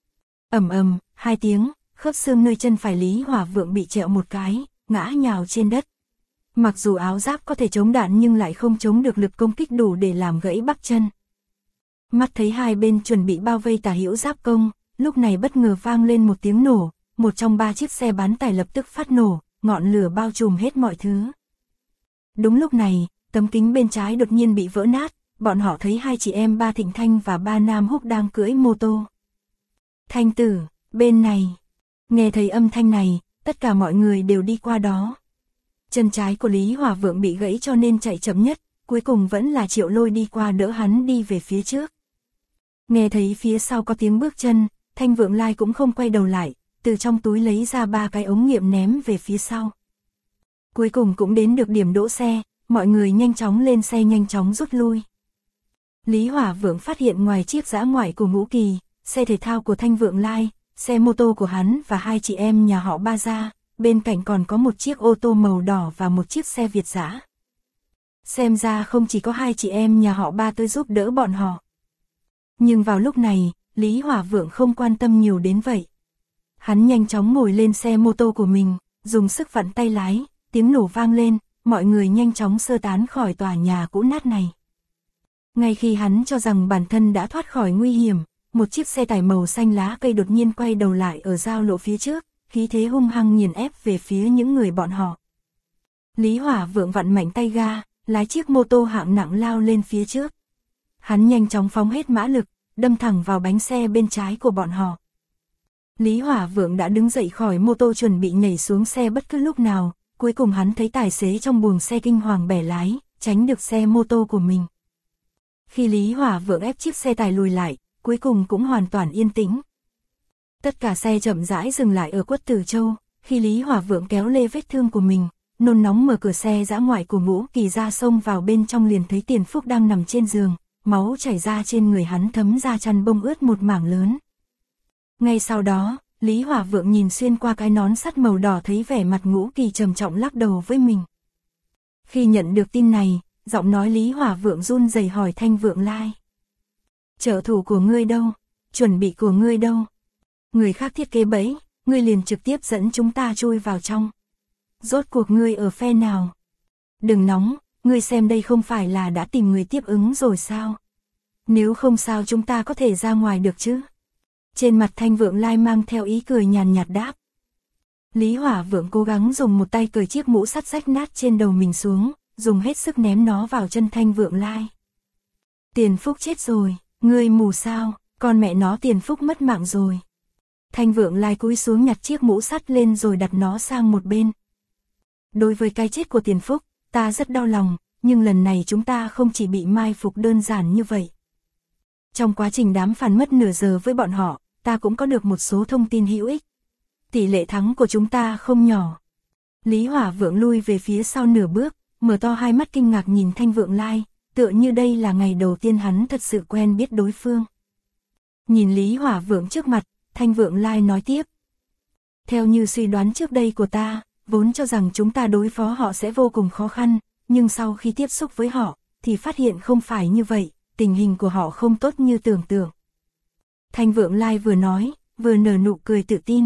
2 tiếng, khớp xương nơi chân phải Lý Hỏa Vượng bị trẹo một cái, ngã nhào trên đất. Mặc dù áo giáp có thể chống đạn nhưng lại không chống được lực công kích đủ để làm gãy bắp chân. Mắt thấy hai bên chuẩn bị bao vây Tả Hữu giáp công, lúc này bất ngờ vang lên một tiếng nổ, một trong 3 chiếc xe bán tải lập tức phát nổ, ngọn lửa bao trùm hết mọi thứ. Đúng lúc này, tấm kính bên trái đột nhiên bị vỡ nát, bọn họ thấy 2 chị em Ba Thịnh Thanh và Ba Nam Húc đang cưỡi mô tô. Thanh tử, bên này. Nghe thấy âm thanh này, tất cả mọi người đều đi qua đó. Chân trái của Lý Hỏa Vượng bị gãy cho nên chạy chậm nhất, cuối cùng vẫn là Triệu Lôi đi qua đỡ hắn đi về phía trước. Nghe thấy phía sau có tiếng bước chân, Thanh Vượng Lai cũng không quay đầu lại, từ trong túi lấy ra 3 cái ống nghiệm ném về phía sau. Cuối cùng cũng đến được điểm đỗ xe, mọi người nhanh chóng lên xe nhanh chóng rút lui. Lý Hỏa Vượng phát hiện ngoài chiếc dã ngoại của Ngũ Kỳ, xe thể thao của Thanh Vượng Lai, xe mô tô của hắn và 2 chị em nhà họ Ba ra, bên cạnh còn có một chiếc ô tô màu đỏ và một chiếc xe Việt dã. Xem ra không chỉ có 2 chị em nhà họ Ba tới giúp đỡ bọn họ. Nhưng vào lúc này, Lý Hỏa Vượng không quan tâm nhiều đến vậy. Hắn nhanh chóng ngồi lên xe mô tô của mình, dùng sức vặn tay lái, tiếng nổ vang lên, mọi người nhanh chóng sơ tán khỏi tòa nhà cũ nát này. Ngay khi hắn cho rằng bản thân đã thoát khỏi nguy hiểm, một chiếc xe tải màu xanh lá cây đột nhiên quay đầu lại ở giao lộ phía trước, khí thế hung hăng nghiền ép về phía những người bọn họ. Lý Hỏa Vượng vặn mạnh tay ga, lái chiếc mô tô hạng nặng lao lên phía trước. Hắn nhanh chóng phóng hết mã lực, đâm thẳng vào bánh xe bên trái của bọn họ. Lý Hỏa Vượng đã đứng dậy khỏi mô tô chuẩn bị nhảy xuống xe bất cứ lúc nào, cuối cùng hắn thấy tài xế trong buồng xe kinh hoàng bẻ lái, tránh được xe mô tô của mình. Khi Lý Hỏa Vượng ép chiếc xe tải lùi lại, cuối cùng cũng hoàn toàn yên tĩnh. Tất cả xe chậm rãi dừng lại ở Quất Tử Châu, khi Lý Hỏa Vượng kéo lê vết thương của mình, nôn nóng mở cửa xe dã ngoại của Ngũ Kỳ ra, xông vào bên trong liền thấy Tiền Phúc đang nằm trên giường, máu chảy ra trên người hắn thấm ra chăn bông ướt một mảng lớn. Ngay sau đó, Lý Hỏa Vượng nhìn xuyên qua cái nón sắt màu đỏ thấy vẻ mặt Ngũ Kỳ trầm trọng lắc đầu với mình. Khi nhận được tin này, giọng nói Lý Hỏa Vượng run rẩy hỏi Thanh Vượng Lai. Trợ thủ của ngươi đâu? Chuẩn bị của ngươi đâu? Người khác thiết kế bẫy, ngươi liền trực tiếp dẫn chúng ta chui vào trong. Rốt cuộc ngươi ở phe nào? Đừng nóng, ngươi xem đây không phải là đã tìm người tiếp ứng rồi sao? Nếu không sao chúng ta có thể ra ngoài được chứ? Trên mặt Thanh Vượng Lai mang theo ý cười nhàn nhạt đáp. Lý Hỏa Vượng cố gắng dùng một tay cởi chiếc mũ sắt rách nát trên đầu mình xuống, dùng hết sức ném nó vào chân Thanh Vượng Lai. Tiền Phúc chết rồi, ngươi mù sao, con mẹ nó Tiền Phúc mất mạng rồi. Thanh Vượng Lai cúi xuống nhặt chiếc mũ sắt lên rồi đặt nó sang một bên. Đối với cái chết của Tiền Phúc, ta rất đau lòng, nhưng lần này chúng ta không chỉ bị mai phục đơn giản như vậy. Trong quá trình đám phản mất nửa giờ với bọn họ, ta cũng có được một số thông tin hữu ích. Tỷ lệ thắng của chúng ta không nhỏ. Lý Hỏa Vượng lui về phía sau nửa bước, mở to hai mắt kinh ngạc nhìn Thanh Vượng Lai, tựa như đây là ngày đầu tiên hắn thật sự quen biết đối phương. Nhìn Lý Hỏa Vượng trước mặt, Thanh Vượng Lai nói tiếp. Theo như suy đoán trước đây của ta, vốn cho rằng chúng ta đối phó họ sẽ vô cùng khó khăn, nhưng sau khi tiếp xúc với họ, thì phát hiện không phải như vậy, tình hình của họ không tốt như tưởng tượng. Thanh Vượng Lai vừa nói, vừa nở nụ cười tự tin.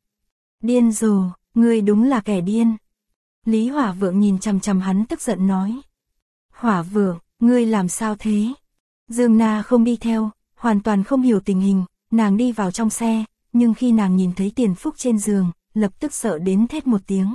Điên rồ, ngươi đúng là kẻ điên. Lý Hỏa Vượng nhìn chằm chằm hắn tức giận nói. Hỏa Vượng, ngươi làm sao thế? Dương Na không đi theo, hoàn toàn không hiểu tình hình, nàng đi vào trong xe, nhưng khi nàng nhìn thấy Tiền Phúc trên giường, lập tức sợ đến thét một tiếng.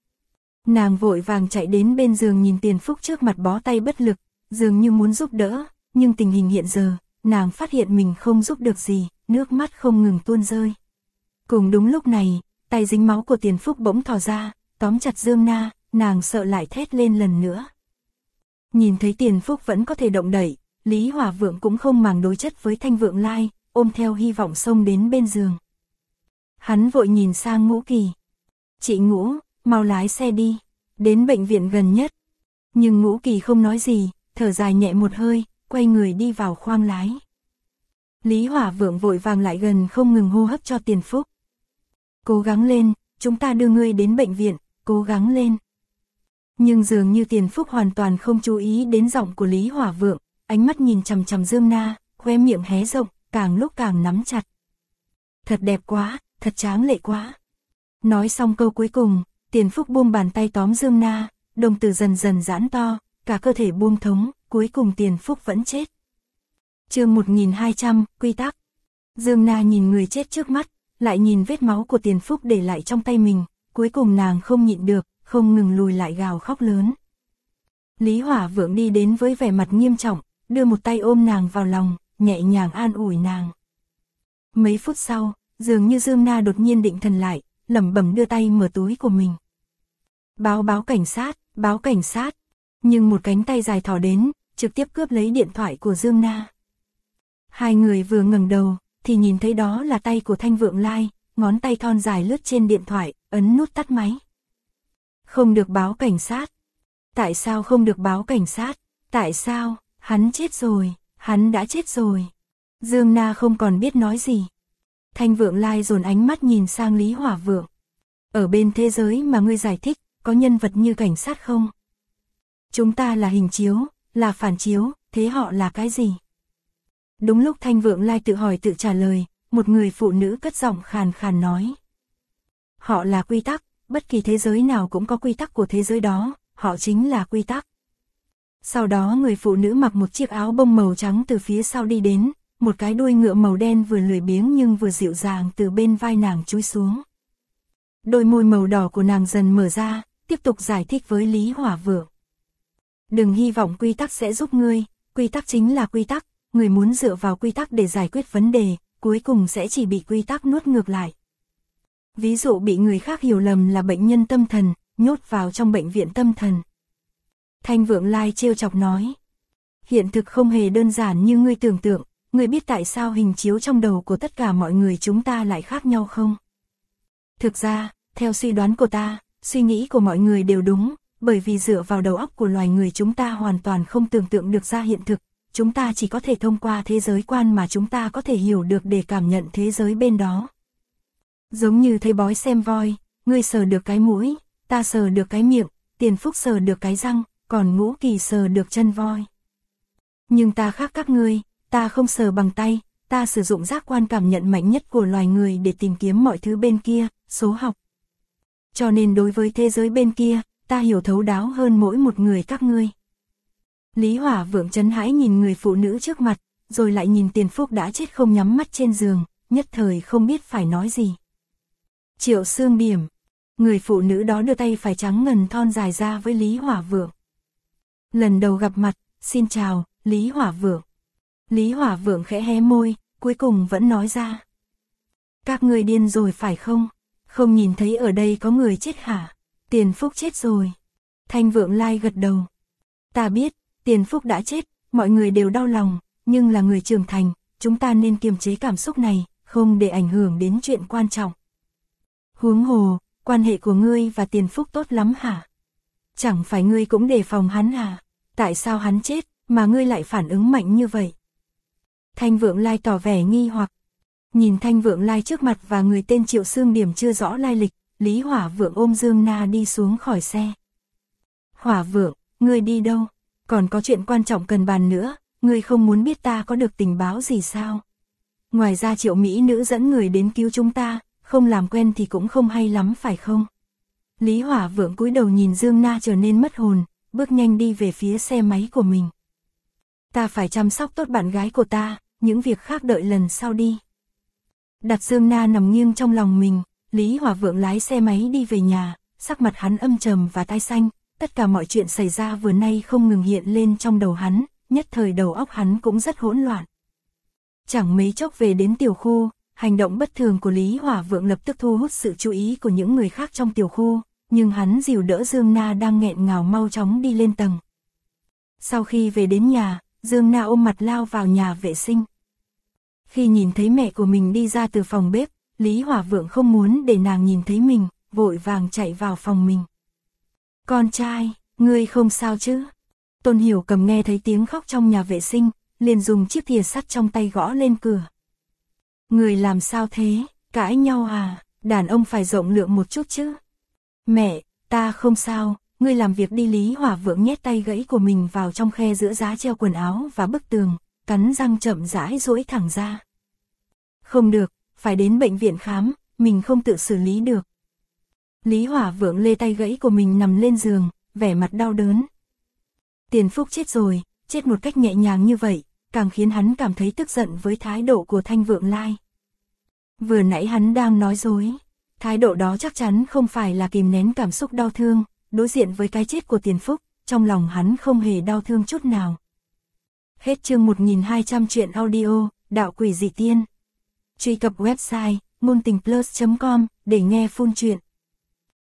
Nàng vội vàng chạy đến bên giường nhìn Tiền Phúc trước mặt bó tay bất lực, dường như muốn giúp đỡ, nhưng tình hình hiện giờ, nàng phát hiện mình không giúp được gì, nước mắt không ngừng tuôn rơi. Cùng đúng lúc này, tay dính máu của Tiền Phúc bỗng thò ra, tóm chặt Dương Na, nàng sợ lại thét lên lần nữa. Nhìn thấy Tiền Phúc vẫn có thể động đậy, Lý Hỏa Vượng cũng không màng đối chất với Thanh Vượng Lai, ôm theo hy vọng xông đến bên giường. Hắn vội nhìn sang Ngũ Kỳ. Chị Ngũ, mau lái xe đi, đến bệnh viện gần nhất. Nhưng Ngũ Kỳ không nói gì, thở dài nhẹ một hơi, quay người đi vào khoang lái. Lý Hỏa Vượng vội vàng lại gần không ngừng hô hấp cho Tiền Phúc. Cố gắng lên, chúng ta đưa ngươi đến bệnh viện, cố gắng lên. Nhưng dường như Tiền Phúc hoàn toàn không chú ý đến giọng của Lý Hỏa Vượng, ánh mắt nhìn chằm chằm Dương Na, khóe miệng hé rộng, càng lúc càng nắm chặt. Thật đẹp quá, thật tráng lệ quá. Nói xong câu cuối cùng, Tiền Phúc buông bàn tay tóm Dương Na, đồng tử dần dần giãn to, cả cơ thể buông thống, cuối cùng Tiền Phúc vẫn chết. Chương 1200, quy tắc. Dương Na nhìn người chết trước mắt, lại nhìn vết máu của Tiền Phúc để lại trong tay mình, cuối cùng nàng không nhịn được, không ngừng lùi lại gào khóc lớn. Lý Hỏa Vượng đi đến với vẻ mặt nghiêm trọng, đưa một tay ôm nàng vào lòng, nhẹ nhàng an ủi nàng. Mấy phút sau, dường như Dương Na đột nhiên định thần lại, lẩm bẩm đưa tay mở túi của mình. Báo cảnh sát, báo cảnh sát. Nhưng một cánh tay dài thò đến, trực tiếp cướp lấy điện thoại của Dương Na. Hai người vừa ngẩng đầu, thì nhìn thấy đó là tay của Thanh Vượng Lai, ngón tay thon dài lướt trên điện thoại, ấn nút tắt máy. Không được báo cảnh sát. Tại sao không được báo cảnh sát? Tại sao? Hắn chết rồi, hắn đã chết rồi. Dương Na không còn biết nói gì. Thanh Vượng Lai dồn ánh mắt nhìn sang Lý Hỏa Vượng. Ở bên thế giới mà ngươi giải thích, có nhân vật như cảnh sát không? Chúng ta là hình chiếu, là phản chiếu, thế họ là cái gì? Đúng lúc Thanh Vượng Lai tự hỏi tự trả lời, một người phụ nữ cất giọng khàn khàn nói. Họ là quy tắc, bất kỳ thế giới nào cũng có quy tắc của thế giới đó, họ chính là quy tắc. Sau đó người phụ nữ mặc một chiếc áo bông màu trắng từ phía sau đi đến, một cái đuôi ngựa màu đen vừa lười biếng nhưng vừa dịu dàng từ bên vai nàng chui xuống. Đôi môi màu đỏ của nàng dần mở ra, tiếp tục giải thích với Lý Hỏa Vượng. Đừng hy vọng quy tắc sẽ giúp ngươi, quy tắc chính là quy tắc, người muốn dựa vào quy tắc để giải quyết vấn đề, cuối cùng sẽ chỉ bị quy tắc nuốt ngược lại. Ví dụ bị người khác hiểu lầm là bệnh nhân tâm thần, nhốt vào trong bệnh viện tâm thần. Thanh Vượng Lai trêu chọc nói. Hiện thực không hề đơn giản như ngươi tưởng tượng, ngươi biết tại sao hình chiếu trong đầu của tất cả mọi người chúng ta lại khác nhau không? Thực ra, theo suy đoán của ta, suy nghĩ của mọi người đều đúng, bởi vì dựa vào đầu óc của loài người chúng ta hoàn toàn không tưởng tượng được ra hiện thực, chúng ta chỉ có thể thông qua thế giới quan mà chúng ta có thể hiểu được để cảm nhận thế giới bên đó. Giống như thấy bói xem voi, ngươi sờ được cái mũi, ta sờ được cái miệng, Tiền Phúc sờ được cái răng, còn Ngũ Kỳ sờ được chân voi. Nhưng ta khác các ngươi, ta không sờ bằng tay, ta sử dụng giác quan cảm nhận mạnh nhất của loài người để tìm kiếm mọi thứ bên kia, số học. Cho nên đối với thế giới bên kia, ta hiểu thấu đáo hơn mỗi một người các ngươi. Lý Hỏa Vượng chấn hãi nhìn người phụ nữ trước mặt, rồi lại nhìn Tiền Phúc đã chết không nhắm mắt trên giường, nhất thời không biết phải nói gì. Triệu Xương Điểm. Người phụ nữ đó đưa tay phải trắng ngần thon dài ra với Lý Hỏa Vượng. Lần đầu gặp mặt, xin chào, Lý Hỏa Vượng. Lý Hỏa Vượng khẽ hé môi, cuối cùng vẫn nói ra. Các ngươi điên rồi phải không? Không nhìn thấy ở đây có người chết hả? Tiền Phúc chết rồi. Thanh Vượng Lai gật đầu. Ta biết, Tiền Phúc đã chết, mọi người đều đau lòng, nhưng là người trưởng thành, chúng ta nên kiềm chế cảm xúc này, không để ảnh hưởng đến chuyện quan trọng. Huống hồ, quan hệ của ngươi và Tiền Phúc tốt lắm hả? Chẳng phải ngươi cũng đề phòng hắn hả? Tại sao hắn chết, mà ngươi lại phản ứng mạnh như vậy? Thanh Vượng Lai tỏ vẻ nghi hoặc. Nhìn Thanh Vượng Lai trước mặt và người tên Triệu Xương Điểm chưa rõ lai lịch, Lý Hỏa Vượng ôm Dương Na đi xuống khỏi xe. Hỏa Vượng, ngươi đi đâu? Còn có chuyện quan trọng cần bàn nữa, ngươi không muốn biết ta có được tình báo gì sao? Ngoài ra Triệu Mỹ nữ dẫn người đến cứu chúng ta, không làm quen thì cũng không hay lắm phải không? Lý Hỏa Vượng cúi đầu nhìn Dương Na trở nên mất hồn, bước nhanh đi về phía xe máy của mình. Ta phải chăm sóc tốt bạn gái của ta, những việc khác đợi lần sau đi. Đặt Dương Na nằm nghiêng trong lòng mình, Lý Hỏa Vượng lái xe máy đi về nhà, sắc mặt hắn âm trầm và tai xanh, tất cả mọi chuyện xảy ra vừa nay không ngừng hiện lên trong đầu hắn, nhất thời đầu óc hắn cũng rất hỗn loạn. Chẳng mấy chốc về đến tiểu khu, hành động bất thường của Lý Hỏa Vượng lập tức thu hút sự chú ý của những người khác trong tiểu khu, nhưng hắn dìu đỡ Dương Na đang nghẹn ngào mau chóng đi lên tầng. Sau khi về đến nhà, Dương Na ôm mặt lao vào nhà vệ sinh. Khi nhìn thấy mẹ của mình đi ra từ phòng bếp, Lý Hỏa Vượng không muốn để nàng nhìn thấy mình, vội vàng chạy vào phòng mình. Con trai, ngươi không sao chứ? Tôn Hiểu Cầm nghe thấy tiếng khóc trong nhà vệ sinh, liền dùng chiếc thìa sắt trong tay gõ lên cửa. Người làm sao thế, cãi nhau à, đàn ông phải rộng lượng một chút chứ. Mẹ, ta không sao, ngươi làm việc đi. Lý Hỏa Vượng nhét tay gãy của mình vào trong khe giữa giá treo quần áo và bức tường, cắn răng chậm rãi duỗi thẳng ra. Không được, phải đến bệnh viện khám, mình không tự xử lý được. Lý Hỏa Vượng lê tay gãy của mình nằm lên giường, vẻ mặt đau đớn. Tiền Phúc chết rồi, chết một cách nhẹ nhàng như vậy, càng khiến hắn cảm thấy tức giận với thái độ của Thanh Vượng Lai. Vừa nãy hắn đang nói dối, thái độ đó chắc chắn không phải là kìm nén cảm xúc đau thương, đối diện với cái chết của Tiền Phúc, trong lòng hắn không hề đau thương chút nào. Hết chương 1200 truyện audio, Đạo Quỷ Dị Tiên. Truy cập website ngôn tình plus.com để nghe full truyện.